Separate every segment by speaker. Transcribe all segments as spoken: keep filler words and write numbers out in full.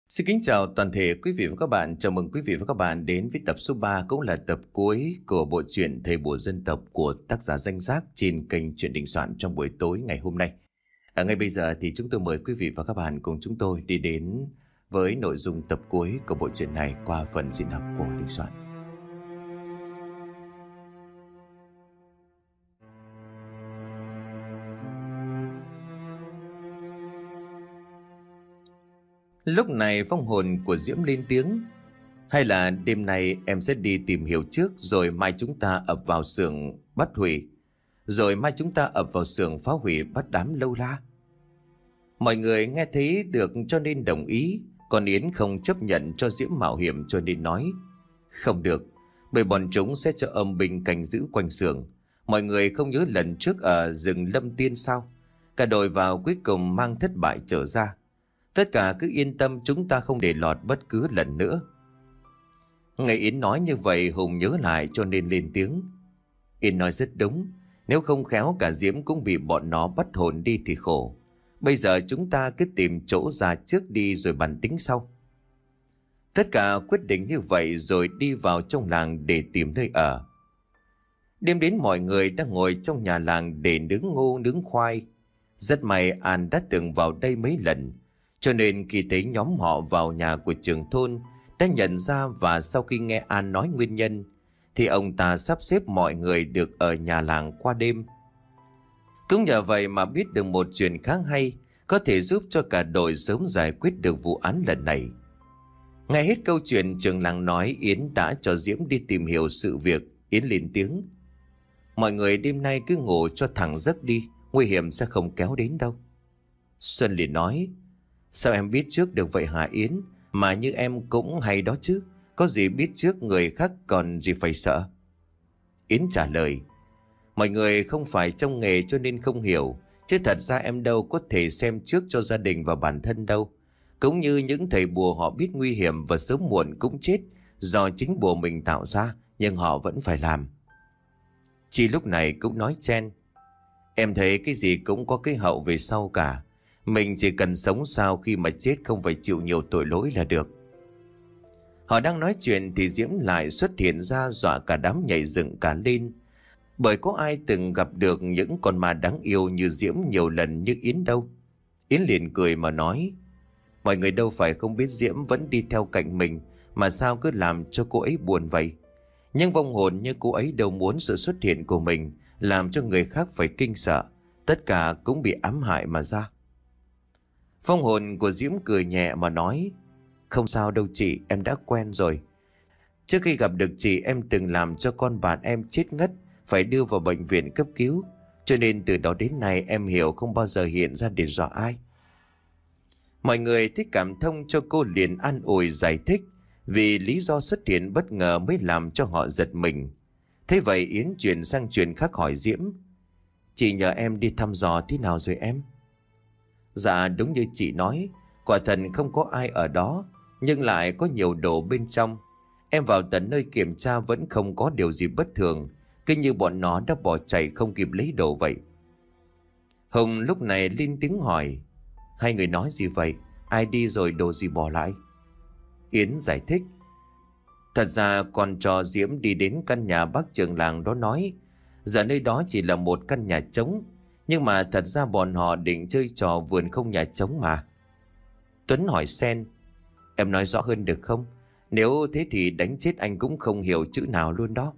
Speaker 1: Xin kính chào toàn thể quý vị và các bạn. Chào mừng quý vị và các bạn đến với tập số ba, cũng là tập cuối của bộ truyện Thầy Bùa Dân Tộc của tác giả Danh Giác trên kênh Truyện Đình Soạn trong buổi tối ngày hôm nay. Ở ngay bây giờ thì chúng tôi mời quý vị và các bạn cùng chúng tôi đi đến với nội dung tập cuối của bộ truyện này qua phần diễn đọc của Đình Soạn. Lúc này vong hồn của Diễm lên tiếng: hay là đêm nay em sẽ đi tìm hiểu trước, rồi mai chúng ta ập vào xưởng bắt hủy, rồi mai chúng ta ập vào xưởng phá hủy bắt đám lâu la. Mọi người nghe thấy được cho nên đồng ý, còn Yến không chấp nhận cho Diễm mạo hiểm cho nên nói: không được, bởi bọn chúng sẽ cho âm binh canh giữ quanh xưởng. Mọi người không nhớ lần trước ở rừng Lâm Tiên sao? Cả đội vào cuối cùng mang thất bại trở ra. Tất cả cứ yên tâm, chúng ta không để lọt bất cứ lần nữa. Nghe Yến nói như vậy, Hùng nhớ lại cho nên lên tiếng: Yến nói rất đúng, nếu không khéo cả Diễm cũng bị bọn nó bắt hồn đi thì khổ. Bây giờ chúng ta cứ tìm chỗ ra trước đi rồi bàn tính sau. Tất cả quyết định như vậy rồi đi vào trong làng để tìm nơi ở. Đêm đến mọi người đang ngồi trong nhà làng để nướng ngô nướng khoai. Rất may An đã từng vào đây mấy lần, cho nên khi thấy nhóm họ vào nhà của trưởng thôn đã nhận ra, và sau khi nghe An nói nguyên nhân thì ông ta sắp xếp mọi người được ở nhà làng qua đêm. Cũng nhờ vậy mà biết được một chuyện khá hay, có thể giúp cho cả đội sớm giải quyết được vụ án lần này. Nghe hết câu chuyện trưởng làng nói Yến đã cho Diễm đi tìm hiểu sự việc. Yến lên tiếng: mọi người đêm nay cứ ngủ cho thẳng giấc đi, nguy hiểm sẽ không kéo đến đâu. Xuân liền nói: sao em biết trước được vậy hả Yến? Mà như em cũng hay đó chứ, có gì biết trước người khác còn gì phải sợ. Yến trả lời: mọi người không phải trong nghề cho nên không hiểu, chứ thật ra em đâu có thể xem trước cho gia đình và bản thân đâu. Cũng như những thầy bùa họ biết nguy hiểm và sớm muộn cũng chết do chính bùa mình tạo ra, nhưng họ vẫn phải làm. Chị lúc này cũng nói chen: em thấy cái gì cũng có cái hậu về sau cả. Mình chỉ cần sống sao khi mà chết không phải chịu nhiều tội lỗi là được. Họ đang nói chuyện thì Diễm lại xuất hiện ra, dọa cả đám nhảy dựng cả lên. Bởi có ai từng gặp được những con ma đáng yêu như Diễm nhiều lần như Yến đâu. Yến liền cười mà nói: mọi người đâu phải không biết Diễm vẫn đi theo cạnh mình, mà sao cứ làm cho cô ấy buồn vậy. Nhưng vong hồn như cô ấy đâu muốn sự xuất hiện của mình làm cho người khác phải kinh sợ. Tất cả cũng bị ám hại mà ra. Vong hồn của Diễm cười nhẹ mà nói: không sao đâu chị, em đã quen rồi. Trước khi gặp được chị, em từng làm cho con bạn em chết ngất, phải đưa vào bệnh viện cấp cứu. Cho nên từ đó đến nay em hiểu không bao giờ hiện ra để dọa ai. Mọi người thích cảm thông cho cô liền an ủi giải thích, vì lý do xuất hiện bất ngờ mới làm cho họ giật mình. Thế vậy Yến chuyển sang chuyện khác hỏi Diễm: chị nhờ em đi thăm dò thế nào rồi em? Dạ đúng như chị nói, quả thật không có ai ở đó, nhưng lại có nhiều đồ bên trong. Em vào tận nơi kiểm tra vẫn không có điều gì bất thường, cứ như bọn nó đã bỏ chạy không kịp lấy đồ vậy. Hùng lúc này lên tiếng hỏi: hai người nói gì vậy? Ai đi rồi đồ gì bỏ lại? Yến giải thích: thật ra con cho Diễm đi đến căn nhà bác trưởng làng đó nói, giờ nơi đó chỉ là một căn nhà trống, nhưng mà thật ra bọn họ định chơi trò vườn không nhà trống mà. Tuấn hỏi Sen: em nói rõ hơn được không? Nếu thế thì đánh chết anh cũng không hiểu chữ nào luôn đó.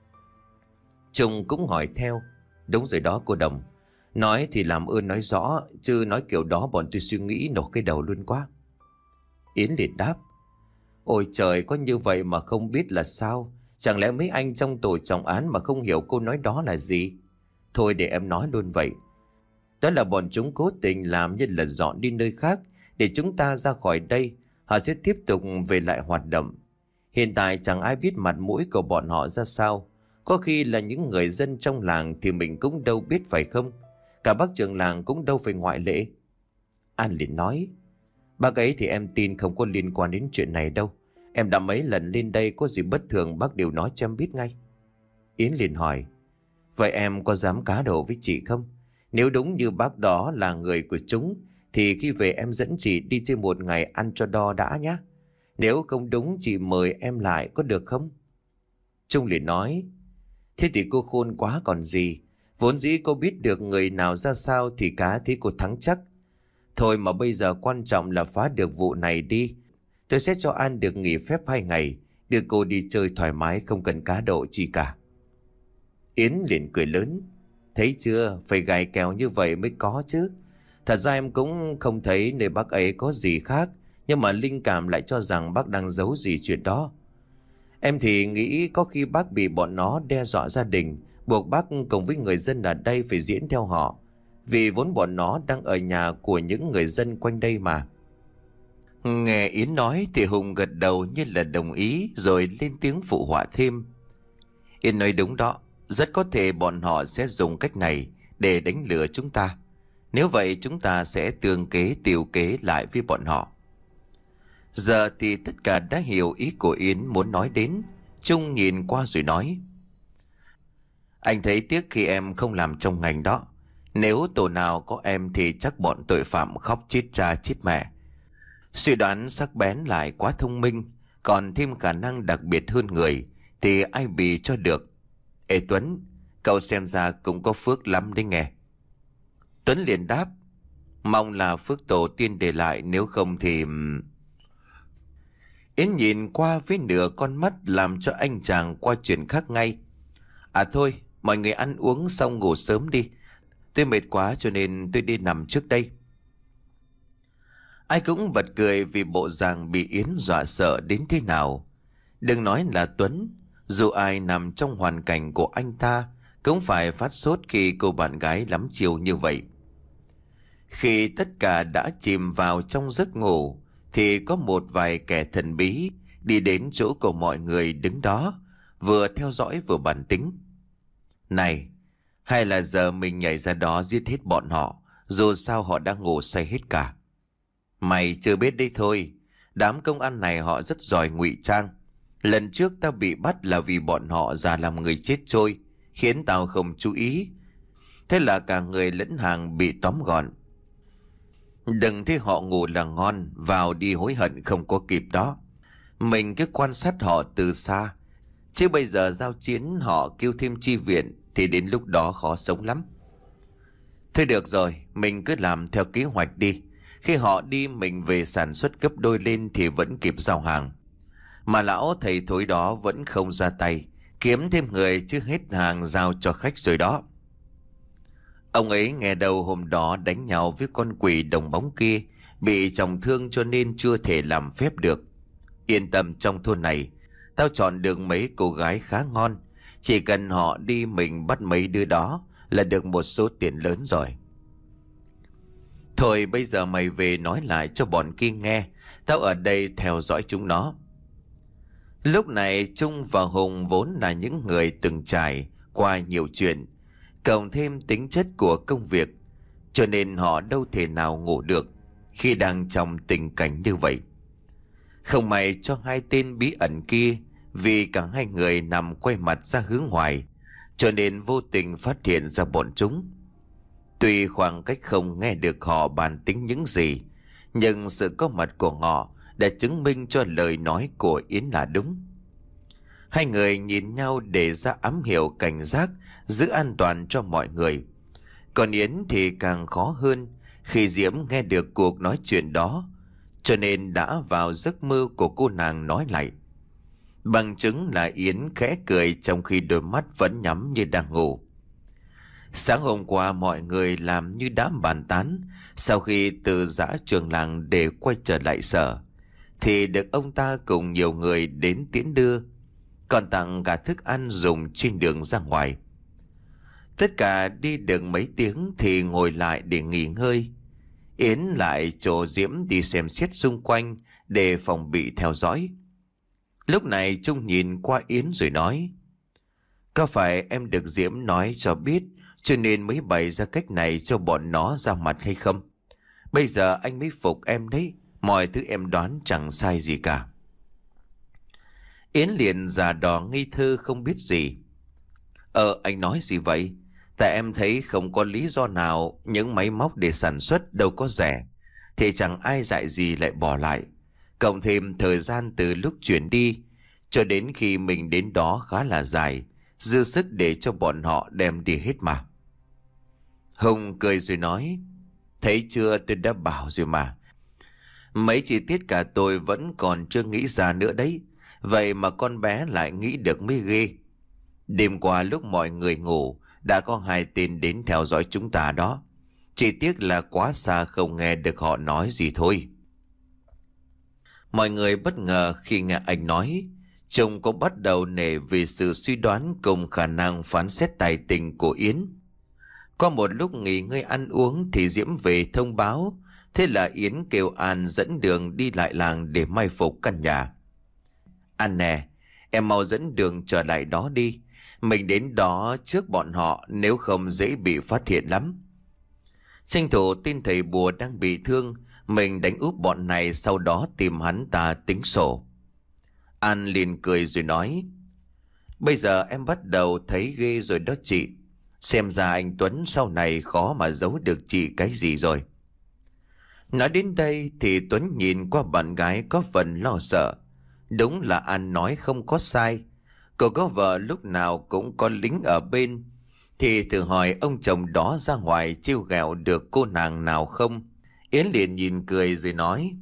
Speaker 1: Trung cũng hỏi theo: đúng rồi đó cô Đồng, nói thì làm ơn nói rõ, chứ nói kiểu đó bọn tôi suy nghĩ nổ cái đầu luôn quá. Yến liền đáp: ôi trời, có như vậy mà không biết là sao? Chẳng lẽ mấy anh trong tổ trọng án mà không hiểu cô nói đó là gì? Thôi để em nói luôn vậy. Đó là bọn chúng cố tình làm như là dọn đi nơi khác để chúng ta ra khỏi đây. Họ sẽ tiếp tục về lại hoạt động. Hiện tại chẳng ai biết mặt mũi của bọn họ ra sao. Có khi là những người dân trong làng thì mình cũng đâu biết phải không? Cả bác trưởng làng cũng đâu phải ngoại lệ. An liền nói: bác ấy thì em tin không có liên quan đến chuyện này đâu. Em đã mấy lần lên đây, có gì bất thường bác đều nói cho em biết ngay. Yến liền hỏi: vậy em có dám cá độ với chị không? Nếu đúng như bác đó là người của chúng thì khi về em dẫn chị đi chơi một ngày ăn cho đo đã nhé. Nếu không đúng chị mời em lại có được không? Trung liền nói, thế thì cô khôn quá còn gì. Vốn dĩ cô biết được người nào ra sao thì cá thế cô thắng chắc. Thôi mà bây giờ quan trọng là phá được vụ này đi. Tôi sẽ cho An được nghỉ phép hai ngày, đưa cô đi chơi thoải mái, không cần cá độ chi cả. Yến liền cười lớn, thấy chưa, phải gài kèo như vậy mới có chứ. Thật ra em cũng không thấy nơi bác ấy có gì khác, nhưng mà linh cảm lại cho rằng bác đang giấu gì chuyện đó. Em thì nghĩ có khi bác bị bọn nó đe dọa gia đình, buộc bác cùng với người dân ở đây phải diễn theo họ, vì vốn bọn nó đang ở nhà của những người dân quanh đây mà. Nghe Yến nói thì Hùng gật đầu như là đồng ý, rồi lên tiếng phụ họa thêm. Yến nói đúng đó, rất có thể bọn họ sẽ dùng cách này để đánh lừa chúng ta. Nếu vậy chúng ta sẽ tương kế tiệu kế lại với bọn họ. Giờ thì tất cả đã hiểu ý của Yến muốn nói đến. Trung nhìn qua rồi nói, anh thấy tiếc khi em không làm trong ngành đó. Nếu tổ nào có em thì chắc bọn tội phạm khóc chết cha chết mẹ. Suy đoán sắc bén lại quá thông minh, còn thêm khả năng đặc biệt hơn người, thì ai bì cho được. Ê Tuấn, cậu xem ra cũng có phước lắm đấy nghe. Tuấn liền đáp, mong là phước tổ tiên để lại, nếu không thì... Yến nhìn qua với nửa con mắt làm cho anh chàng qua chuyện khác ngay. À thôi, mọi người ăn uống xong ngủ sớm đi. Tôi mệt quá cho nên tôi đi nằm trước đây. Ai cũng bật cười vì bộ dạng bị Yến dọa sợ đến thế nào. Đừng nói là Tuấn, dù ai nằm trong hoàn cảnh của anh ta cũng phải phát sốt khi cô bạn gái lắm chiều như vậy. Khi tất cả đã chìm vào trong giấc ngủ thì có một vài kẻ thần bí đi đến chỗ của mọi người đứng đó, vừa theo dõi vừa bàn tính. Này, hay là giờ mình nhảy ra đó giết hết bọn họ, dù sao họ đang ngủ say hết cả. Mày chưa biết đấy thôi, đám công an này họ rất giỏi ngụy trang. Lần trước tao bị bắt là vì bọn họ giả làm người chết trôi, khiến tao không chú ý. Thế là cả người lẫn hàng bị tóm gọn. Đừng thấy họ ngủ là ngon, vào đi hối hận không có kịp đó. Mình cứ quan sát họ từ xa, chứ bây giờ giao chiến họ kêu thêm chi viện thì đến lúc đó khó sống lắm. Thôi được rồi, mình cứ làm theo kế hoạch đi. Khi họ đi mình về sản xuất gấp đôi lên thì vẫn kịp giao hàng. Mà lão thầy thối đó vẫn không ra tay, kiếm thêm người chứ hết hàng giao cho khách rồi đó. Ông ấy nghe đầu hôm đó đánh nhau với con quỷ đồng bóng kia, bị trọng thương cho nên chưa thể làm phép được. Yên tâm, trong thôn này tao chọn được mấy cô gái khá ngon, chỉ cần họ đi mình bắt mấy đứa đó là được một số tiền lớn rồi. Thôi bây giờ mày về nói lại cho bọn kia nghe, tao ở đây theo dõi chúng nó. Lúc này Trung và Hùng vốn là những người từng trải qua nhiều chuyện, cộng thêm tính chất của công việc, cho nên họ đâu thể nào ngủ được khi đang trong tình cảnh như vậy. Không may cho hai tên bí ẩn kia, vì cả hai người nằm quay mặt ra hướng ngoài, cho nên vô tình phát hiện ra bọn chúng. Tuy khoảng cách không nghe được họ bàn tính những gì, nhưng sự có mặt của họ đã chứng minh cho lời nói của Yến là đúng. Hai người nhìn nhau để ra ám hiệu cảnh giác, giữ an toàn cho mọi người. Còn Yến thì càng khó hơn khi Diễm nghe được cuộc nói chuyện đó, cho nên đã vào giấc mơ của cô nàng nói lại. Bằng chứng là Yến khẽ cười trong khi đôi mắt vẫn nhắm như đang ngủ. Sáng hôm qua mọi người làm như đã bàn tán, sau khi từ giã trường làng để quay trở lại sở, thì được ông ta cùng nhiều người đến tiễn đưa, còn tặng cả thức ăn dùng trên đường ra ngoài. Tất cả đi được mấy tiếng thì ngồi lại để nghỉ ngơi. Yến lại cho Diễm đi xem xét xung quanh để phòng bị theo dõi. Lúc này Trung nhìn qua Yến rồi nói, có phải em được Diễm nói cho biết cho nên mới bày ra cách này cho bọn nó ra mặt hay không? Bây giờ anh mới phục em đấy, mọi thứ em đoán chẳng sai gì cả. Yến liền giả đò ngây thơ không biết gì. Ờ anh nói gì vậy? Tại em thấy không có lý do nào, những máy móc để sản xuất đâu có rẻ. thì chẳng ai dạy gì lại bỏ lại. Cộng thêm thời gian từ lúc chuyển đi cho đến khi mình đến đó khá là dài, dư sức để cho bọn họ đem đi hết mà. Hùng cười rồi nói, thấy chưa, tôi đã bảo rồi mà. Mấy chi tiết cả tôi vẫn còn chưa nghĩ ra nữa đấy. Vậy mà con bé lại nghĩ được mới ghê. Đêm qua lúc mọi người ngủ, đã có hai tên đến theo dõi chúng ta đó. Chỉ tiếc là quá xa không nghe được họ nói gì thôi. Mọi người bất ngờ khi nghe anh nói. Chồng cũng bắt đầu nể vì sự suy đoán cùng khả năng phán xét tài tình của Yến. Qua một lúc nghỉ ngơi ăn uống thì Diễm về thông báo. Thế là Yến kêu An dẫn đường đi lại làng để mai phục căn nhà. An nè, em mau dẫn đường trở lại đó đi. Mình đến đó trước bọn họ, nếu không dễ bị phát hiện lắm. Tranh thủ tin thầy bùa đang bị thương, mình đánh úp bọn này, sau đó tìm hắn ta tính sổ. An liền cười rồi nói, bây giờ em bắt đầu thấy ghê rồi đó chị. Xem ra anh Tuấn sau này khó mà giấu được chị cái gì rồi. Nói đến đây thì Tuấn nhìn qua bạn gái có phần lo sợ. Đúng là An nói không có sai. Cậu có vợ lúc nào cũng có lính ở bên, thì thử hỏi ông chồng đó ra ngoài trêu ghẹo được cô nàng nào không? Yến liền nhìn cười rồi nói,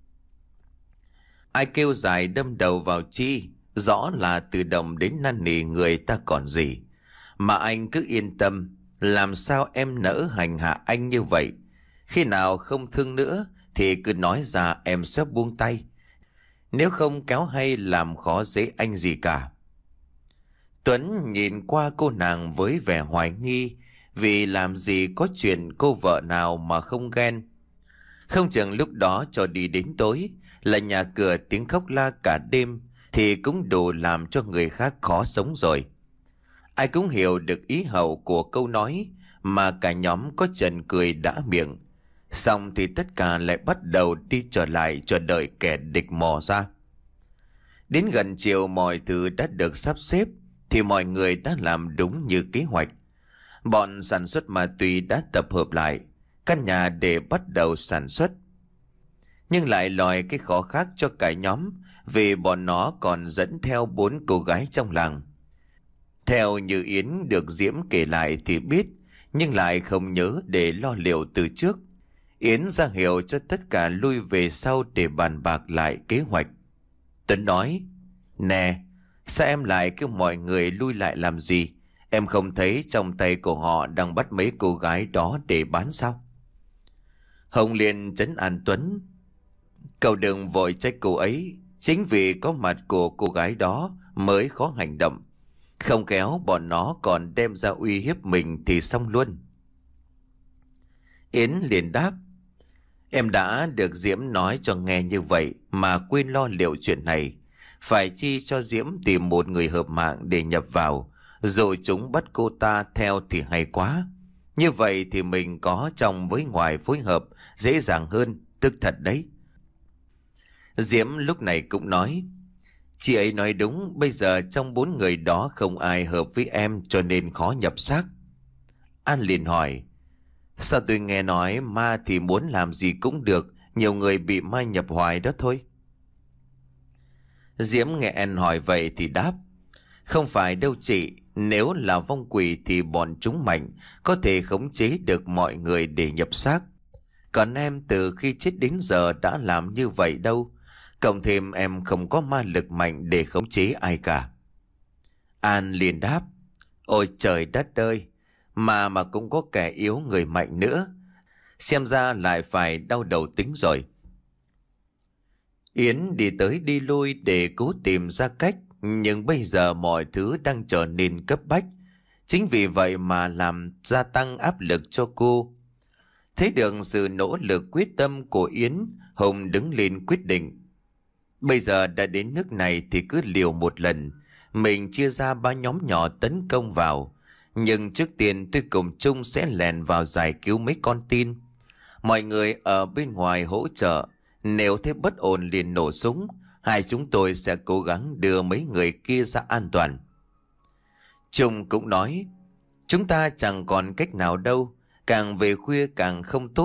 Speaker 1: ai kêu dài đâm đầu vào chi, rõ là từ đồng đến năn nỉ người ta còn gì. Mà anh cứ yên tâm, làm sao em nỡ hành hạ anh như vậy. Khi nào không thương nữa thì cứ nói ra, em sẽ buông tay. Nếu không kéo hay làm khó dễ anh gì cả. Tuấn nhìn qua cô nàng với vẻ hoài nghi, vì làm gì có chuyện cô vợ nào mà không ghen. Không chừng lúc đó cho đi đến tối là nhà cửa tiếng khóc la cả đêm thì cũng đủ làm cho người khác khó sống rồi. Ai cũng hiểu được ý hậu của câu nói, mà cả nhóm có trần cười đã miệng. Xong thì tất cả lại bắt đầu đi trở lại chờ đợi kẻ địch mò ra. Đến gần chiều mọi thứ đã được sắp xếp thì mọi người đã làm đúng như kế hoạch. Bọn sản xuất ma túy đã tập hợp lại căn nhà để bắt đầu sản xuất. Nhưng lại lòi cái khó khác cho cả nhóm, vì bọn nó còn dẫn theo bốn cô gái trong làng. Theo như Yến được Diễm kể lại thì biết, nhưng lại không nhớ để lo liệu từ trước. Yến ra hiệu cho tất cả lui về sau để bàn bạc lại kế hoạch. Tuấn nói, nè, sao em lại kêu mọi người lui lại làm gì? Em không thấy trong tay của họ đang bắt mấy cô gái đó để bán sao? Hồng liền trấn an Tuấn, cậu đừng vội trách cô ấy. Chính vì có mặt của cô gái đó mới khó hành động. Không khéo bọn nó còn đem ra uy hiếp mình thì xong luôn. Yến liền đáp, em đã được Diễm nói cho nghe như vậy mà quên lo liệu chuyện này. Phải chi cho Diễm tìm một người hợp mạng để nhập vào, rồi chúng bắt cô ta theo thì hay quá. Như vậy thì mình có trong với ngoài phối hợp dễ dàng hơn, tức thật đấy. Diễm lúc này cũng nói, chị ấy nói đúng, bây giờ trong bốn người đó không ai hợp với em cho nên khó nhập xác. An liền hỏi, sao tôi nghe nói ma thì muốn làm gì cũng được, nhiều người bị ma nhập hoài đó thôi. Diễm nghe An hỏi vậy thì đáp, không phải đâu chị, nếu là vong quỷ thì bọn chúng mạnh, có thể khống chế được mọi người để nhập xác. Còn em từ khi chết đến giờ đã làm như vậy đâu. Cộng thêm em không có ma lực mạnh để khống chế ai cả. An liền đáp, ôi trời đất ơi, mà mà cũng có kẻ yếu người mạnh nữa. Xem ra lại phải đau đầu tính rồi. Yến đi tới đi lui để cố tìm ra cách, nhưng bây giờ mọi thứ đang trở nên cấp bách. Chính vì vậy mà làm gia tăng áp lực cho cô. Thấy được sự nỗ lực quyết tâm của Yến, Hùng đứng lên quyết định. Bây giờ đã đến nước này thì cứ liều một lần. Mình chia ra ba nhóm nhỏ tấn công vào. Nhưng trước tiên tôi cùng chung sẽ lèn vào giải cứu mấy con tin. Mọi người ở bên ngoài hỗ trợ. Nếu thấy bất ổn liền nổ súng. Hai chúng tôi sẽ cố gắng đưa mấy người kia ra an toàn. Trung cũng nói, chúng ta chẳng còn cách nào đâu. Càng về khuya càng không tốt.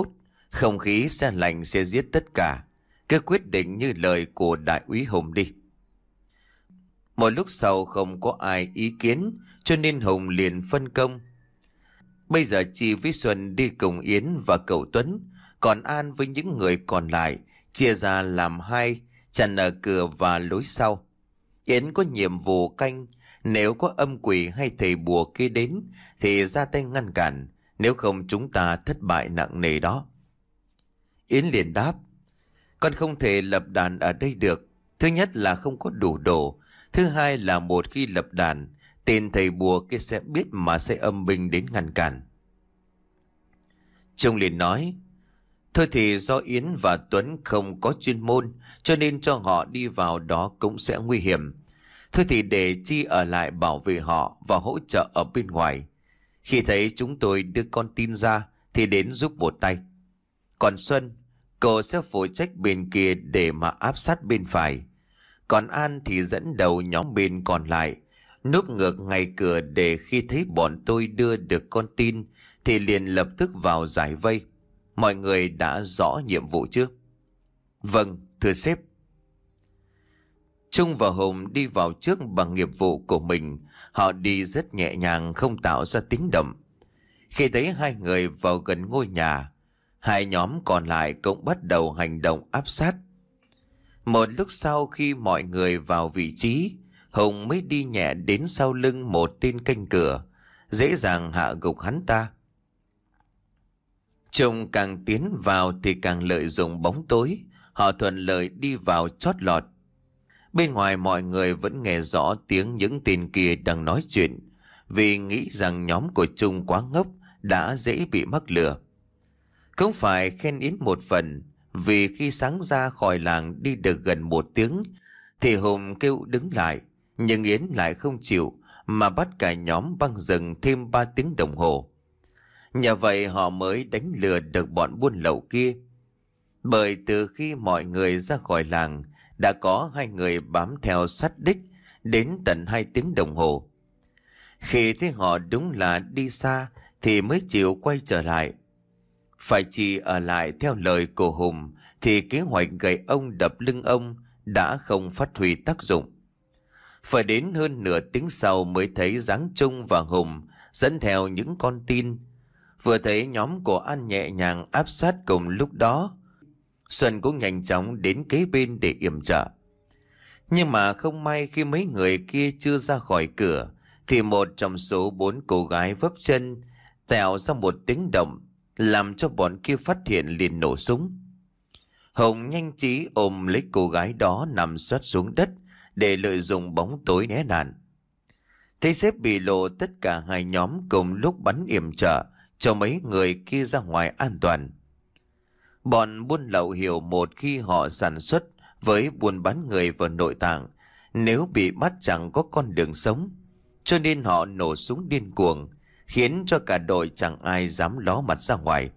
Speaker 1: Không khí se lạnh sẽ giết tất cả. Cứ quyết định như lời của đại úy Hùng đi. Một lúc sau không có ai ý kiến, cho nên Hùng liền phân công. Bây giờ Chi với Xuân đi cùng Yến và cậu Tuấn, còn An với những người còn lại chia ra làm hai, chặn ở cửa và lối sau. Yến có nhiệm vụ canh, nếu có âm quỷ hay thầy bùa kia đến thì ra tay ngăn cản, nếu không chúng ta thất bại nặng nề đó. Yến liền đáp, con không thể lập đàn ở đây được. Thứ nhất là không có đủ đồ, thứ hai là một khi lập đàn, tên thầy bùa kia sẽ biết mà sẽ âm binh đến ngăn cản. Trung liền nói, thôi thì do Yến và Tuấn không có chuyên môn, cho nên cho họ đi vào đó cũng sẽ nguy hiểm. Thôi thì để Chi ở lại bảo vệ họ và hỗ trợ ở bên ngoài. Khi thấy chúng tôi đưa con tin ra thì đến giúp một tay. Còn Xuân, cô sẽ phụ trách bên kia để mà áp sát bên phải. Còn An thì dẫn đầu nhóm bên còn lại, núp ngược ngay cửa để khi thấy bọn tôi đưa được con tin thì liền lập tức vào giải vây. Mọi người đã rõ nhiệm vụ chưa? Vâng, thưa sếp. Trung và Hùng đi vào trước bằng nghiệp vụ của mình. Họ đi rất nhẹ nhàng, không tạo ra tiếng động. Khi thấy hai người vào gần ngôi nhà, hai nhóm còn lại cũng bắt đầu hành động áp sát. Một lúc sau khi mọi người vào vị trí, Hùng mới đi nhẹ đến sau lưng một tên canh cửa, dễ dàng hạ gục hắn ta. Trung càng tiến vào thì càng lợi dụng bóng tối, họ thuận lợi đi vào chót lọt. Bên ngoài mọi người vẫn nghe rõ tiếng những tên kia đang nói chuyện, vì nghĩ rằng nhóm của Trung quá ngốc, đã dễ bị mắc lừa. Cũng phải khen Yến một phần, vì khi sáng ra khỏi làng đi được gần một tiếng thì Hùng kêu đứng lại, nhưng Yến lại không chịu mà bắt cả nhóm băng rừng thêm ba tiếng đồng hồ. Nhờ vậy họ mới đánh lừa được bọn buôn lậu kia. Bởi từ khi mọi người ra khỏi làng, đã có hai người bám theo sát đích đến tận hai tiếng đồng hồ. Khi thấy họ đúng là đi xa thì mới chịu quay trở lại. Phải chỉ ở lại theo lời của Hùng thì kế hoạch gậy ông đập lưng ông đã không phát huy tác dụng. Phải đến hơn nửa tiếng sau mới thấy dáng Trung và Hùng dẫn theo những con tin. Vừa thấy nhóm của An nhẹ nhàng áp sát cùng lúc đó, Xuân cũng nhanh chóng đến kế bên để yểm trợ. Nhưng mà không may khi mấy người kia chưa ra khỏi cửa thì một trong số bốn cô gái vấp chân tạo ra một tiếng động, làm cho bọn kia phát hiện liền nổ súng. Hùng nhanh trí ôm lấy cô gái đó nằm xoát xuống đất để lợi dụng bóng tối né nạn. Thấy sếp bị lộ, tất cả hai nhóm cùng lúc bắn yểm trợ cho mấy người kia ra ngoài an toàn. Bọn buôn lậu hiểu một khi họ sản xuất với buôn bán người vào nội tạng, nếu bị bắt chẳng có con đường sống, cho nên họ nổ súng điên cuồng, khiến cho cả đội chẳng ai dám ló mặt ra ngoài.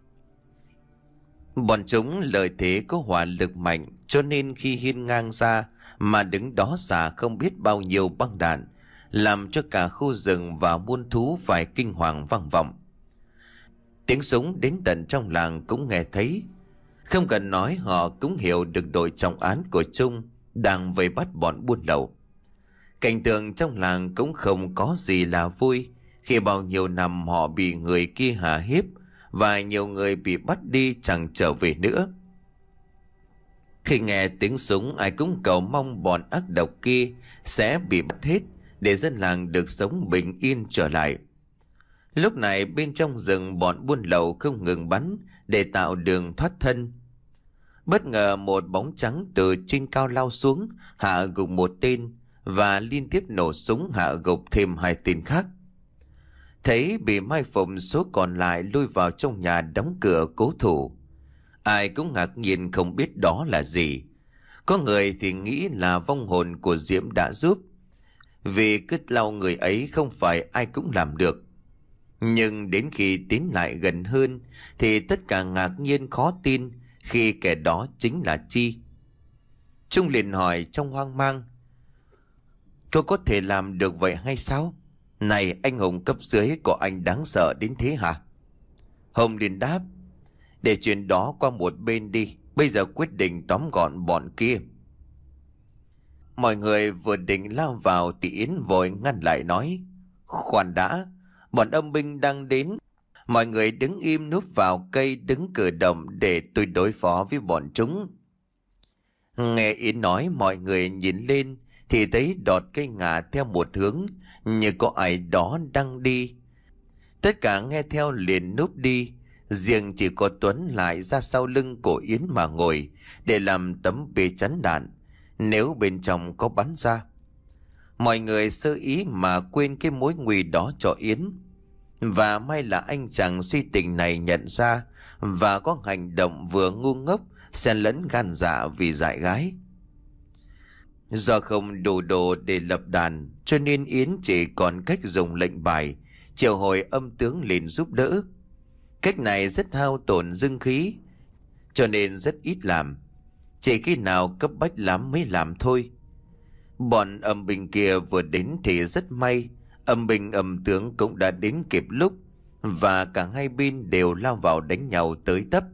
Speaker 1: Bọn chúng lợi thế có hỏa lực mạnh, cho nên khi hiên ngang ra mà đứng đó xả không biết bao nhiêu băng đạn, làm cho cả khu rừng và muôn thú phải kinh hoàng vang vọng. Tiếng súng đến tận trong làng cũng nghe thấy. Không cần nói, họ cũng hiểu được đội trọng án của Trung đang vây bắt bọn buôn lậu. Cảnh tượng trong làng cũng không có gì là vui khi bao nhiêu năm họ bị người kia hạ hiếp và nhiều người bị bắt đi chẳng trở về nữa. Khi nghe tiếng súng, ai cũng cầu mong bọn ác độc kia sẽ bị bắt hết để dân làng được sống bình yên trở lại. Lúc này bên trong rừng bọn buôn lậu không ngừng bắn để tạo đường thoát thân. Bất ngờ một bóng trắng từ trên cao lao xuống, hạ gục một tên và liên tiếp nổ súng hạ gục thêm hai tên khác. Thấy bị mai phục, số còn lại lui vào trong nhà đóng cửa cố thủ. Ai cũng ngạc nhiên không biết đó là gì. Có người thì nghĩ là vong hồn của Diễm đã giúp, vì cứ lau người ấy không phải ai cũng làm được. Nhưng đến khi tiến lại gần hơn thì tất cả ngạc nhiên khó tin khi kẻ đó chính là Chi. Trung liền hỏi trong hoang mang, cô có thể làm được vậy hay sao? Này, anh hùng cấp dưới của anh đáng sợ đến thế hả? Hùng liền đáp, Để chuyện đó qua một bên đi. Bây giờ quyết định tóm gọn bọn kia. Mọi người vừa định lao vào thì Yến vội ngăn lại nói: Khoan đã, bọn âm binh đang đến. Mọi người đứng im núp vào cây đứng cử động để tôi đối phó với bọn chúng. Nghe Yến nói, mọi người nhìn lên thì thấy đọt cây ngả theo một hướng, như có ai đó đang đi. Tất cả nghe theo liền núp đi. Riêng chỉ có Tuấn lại ra sau lưng của Yến mà ngồi, để làm tấm bia chắn đạn nếu bên trong có bắn ra. Mọi người sơ ý mà quên cái mối nguy đó cho Yến. Và may là anh chàng suy tình này nhận ra và có hành động vừa ngu ngốc xen lẫn gan dạ vì dại gái. Do không đủ đồ để lập đàn, cho nên Yến chỉ còn cách dùng lệnh bài triệu hồi âm tướng lên giúp đỡ. Cách này rất hao tổn dương khí, cho nên rất ít làm. Chỉ khi nào cấp bách lắm mới làm thôi. Bọn âm binh kia vừa đến thì rất may, âm binh âm tướng cũng đã đến kịp lúc, và cả hai bên đều lao vào đánh nhau tới tấp.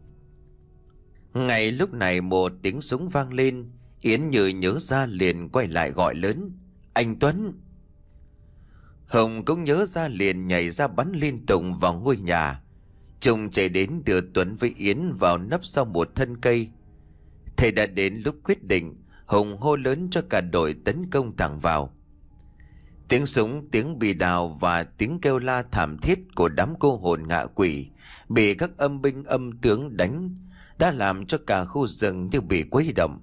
Speaker 1: Ngay lúc này một tiếng súng vang lên. Yến như nhớ ra liền quay lại gọi lớn: Anh Tuấn! Hồng cũng nhớ ra liền nhảy ra bắn liên tục vào ngôi nhà. Trung chạy đến đưa Tuấn với Yến vào nấp sau một thân cây. Thầy đã đến lúc quyết định. Hùng hô lớn cho cả đội tấn công thẳng vào. Tiếng súng, tiếng bì đào và tiếng kêu la thảm thiết của đám cô hồn ngạ quỷ bị các âm binh âm tướng đánh đã làm cho cả khu rừng như bị quấy động.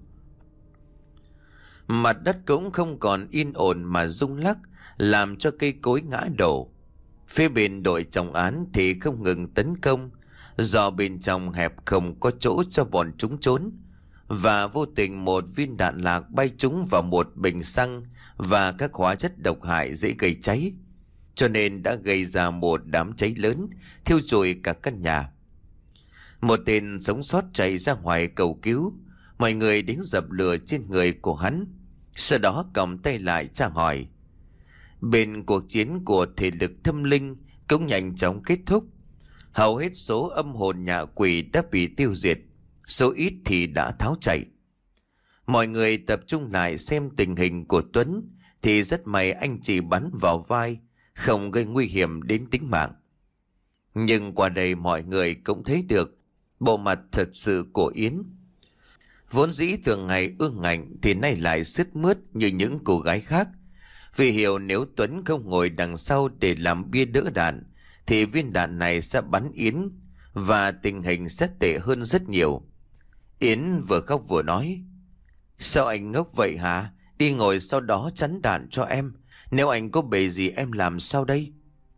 Speaker 1: Mặt đất cũng không còn yên ổn mà rung lắc, làm cho cây cối ngã đổ. Phía bên đội trọng án thì không ngừng tấn công, do bên trong hẹp không có chỗ cho bọn chúng trốn, và vô tình một viên đạn lạc bay trúng vào một bình xăng và các hóa chất độc hại dễ gây cháy, cho nên đã gây ra một đám cháy lớn, thiêu rụi cả căn nhà. Một tên sống sót chạy ra ngoài cầu cứu. Mọi người đến dập lửa trên người của hắn, sau đó còng tay lại tra hỏi. Bên cuộc chiến của thể lực thâm linh cũng nhanh chóng kết thúc. Hầu hết số âm hồn nhà quỷ đã bị tiêu diệt, số ít thì đã tháo chạy. Mọi người tập trung lại xem tình hình của Tuấn thì rất may anh chỉ bắn vào vai, không gây nguy hiểm đến tính mạng. Nhưng qua đây mọi người cũng thấy được bộ mặt thật sự của Yến. Vốn dĩ thường ngày ương ngạnh thì nay lại sứt mướt như những cô gái khác. Vì hiểu nếu Tuấn không ngồi đằng sau để làm bia đỡ đạn thì viên đạn này sẽ bắn Yến và tình hình sẽ tệ hơn rất nhiều. Yến vừa khóc vừa nói: Sao anh ngốc vậy hả? Đi ngồi sau đó chắn đạn cho em. Nếu anh có bề gì em làm sao đây?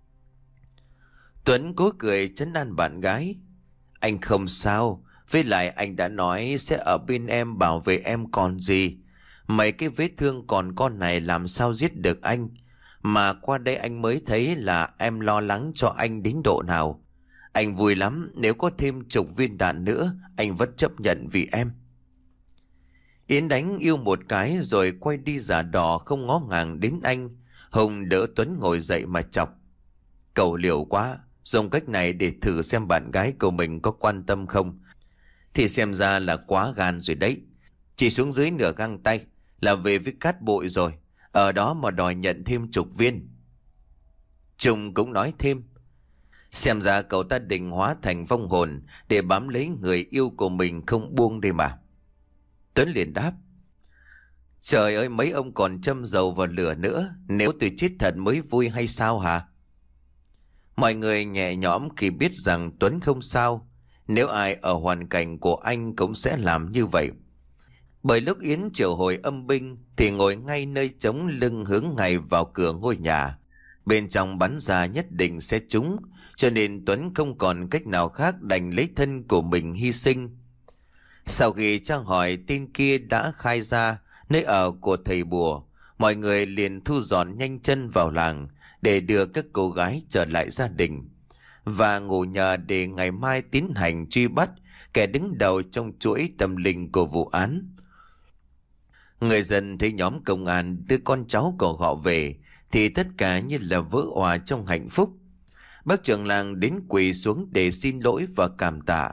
Speaker 1: Tuấn cố cười trấn an bạn gái: Anh không sao. Với lại anh đã nói sẽ ở bên em bảo vệ em còn gì. Mấy cái vết thương còn con này làm sao giết được anh. Mà qua đây anh mới thấy là em lo lắng cho anh đến độ nào. Anh vui lắm, nếu có thêm chục viên đạn nữa anh vẫn chấp nhận vì em. Yến đánh yêu một cái rồi quay đi giả đò không ngó ngàng đến anh. Hùng đỡ Tuấn ngồi dậy mà chọc: Cậu liều quá, dùng cách này để thử xem bạn gái của mình có quan tâm không. Thì xem ra là quá gan rồi đấy. Chỉ xuống dưới nửa găng tay là về với cát bụi rồi, ở đó mà đòi nhận thêm chục viên. Trung cũng nói thêm: Xem ra cậu ta định hóa thành vong hồn để bám lấy người yêu của mình không buông đi mà. Tuấn liền đáp: Trời ơi, mấy ông còn châm dầu vào lửa nữa. Nếu tôi chết thật mới vui hay sao hả? Mọi người nhẹ nhõm khi biết rằng Tuấn không sao. Nếu ai ở hoàn cảnh của anh cũng sẽ làm như vậy. Bởi lúc Yến triệu hồi âm binh thì ngồi ngay nơi trống lưng hướng ngay vào cửa ngôi nhà. Bên trong bắn ra nhất định sẽ trúng, cho nên Tuấn không còn cách nào khác đành lấy thân của mình hy sinh. Sau khi tra hỏi tên kia đã khai ra nơi ở của thầy bùa, mọi người liền thu dọn nhanh chân vào làng để đưa các cô gái trở lại gia đình và ngủ nhờ để ngày mai tiến hành truy bắt kẻ đứng đầu trong chuỗi tâm linh của vụ án. Người dân thấy nhóm công an đưa con cháu của họ về thì tất cả như là vỡ òa trong hạnh phúc. Bác trưởng làng đến quỳ xuống để xin lỗi và cảm tạ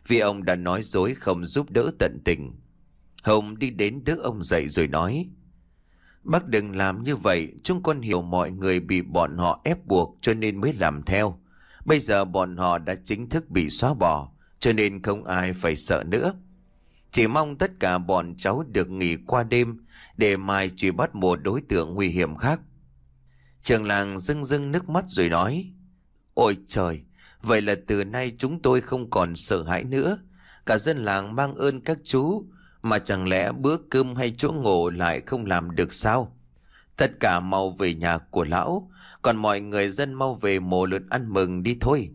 Speaker 1: vì ông đã nói dối không giúp đỡ tận tình. Hùng đi đến đỡ ông dậy rồi nói: Bác đừng làm như vậy, chúng con hiểu mọi người bị bọn họ ép buộc cho nên mới làm theo. Bây giờ bọn họ đã chính thức bị xóa bỏ, cho nên không ai phải sợ nữa. Chỉ mong tất cả bọn cháu được nghỉ qua đêm để mai truy bắt một đối tượng nguy hiểm khác. Trường làng rưng rưng nước mắt rồi nói: Ôi trời, vậy là từ nay chúng tôi không còn sợ hãi nữa. Cả dân làng mang ơn các chú, mà chẳng lẽ bữa cơm hay chỗ ngủ lại không làm được sao? Tất cả mau về nhà của lão, còn mọi người dân mau về mồ lượt ăn mừng đi thôi.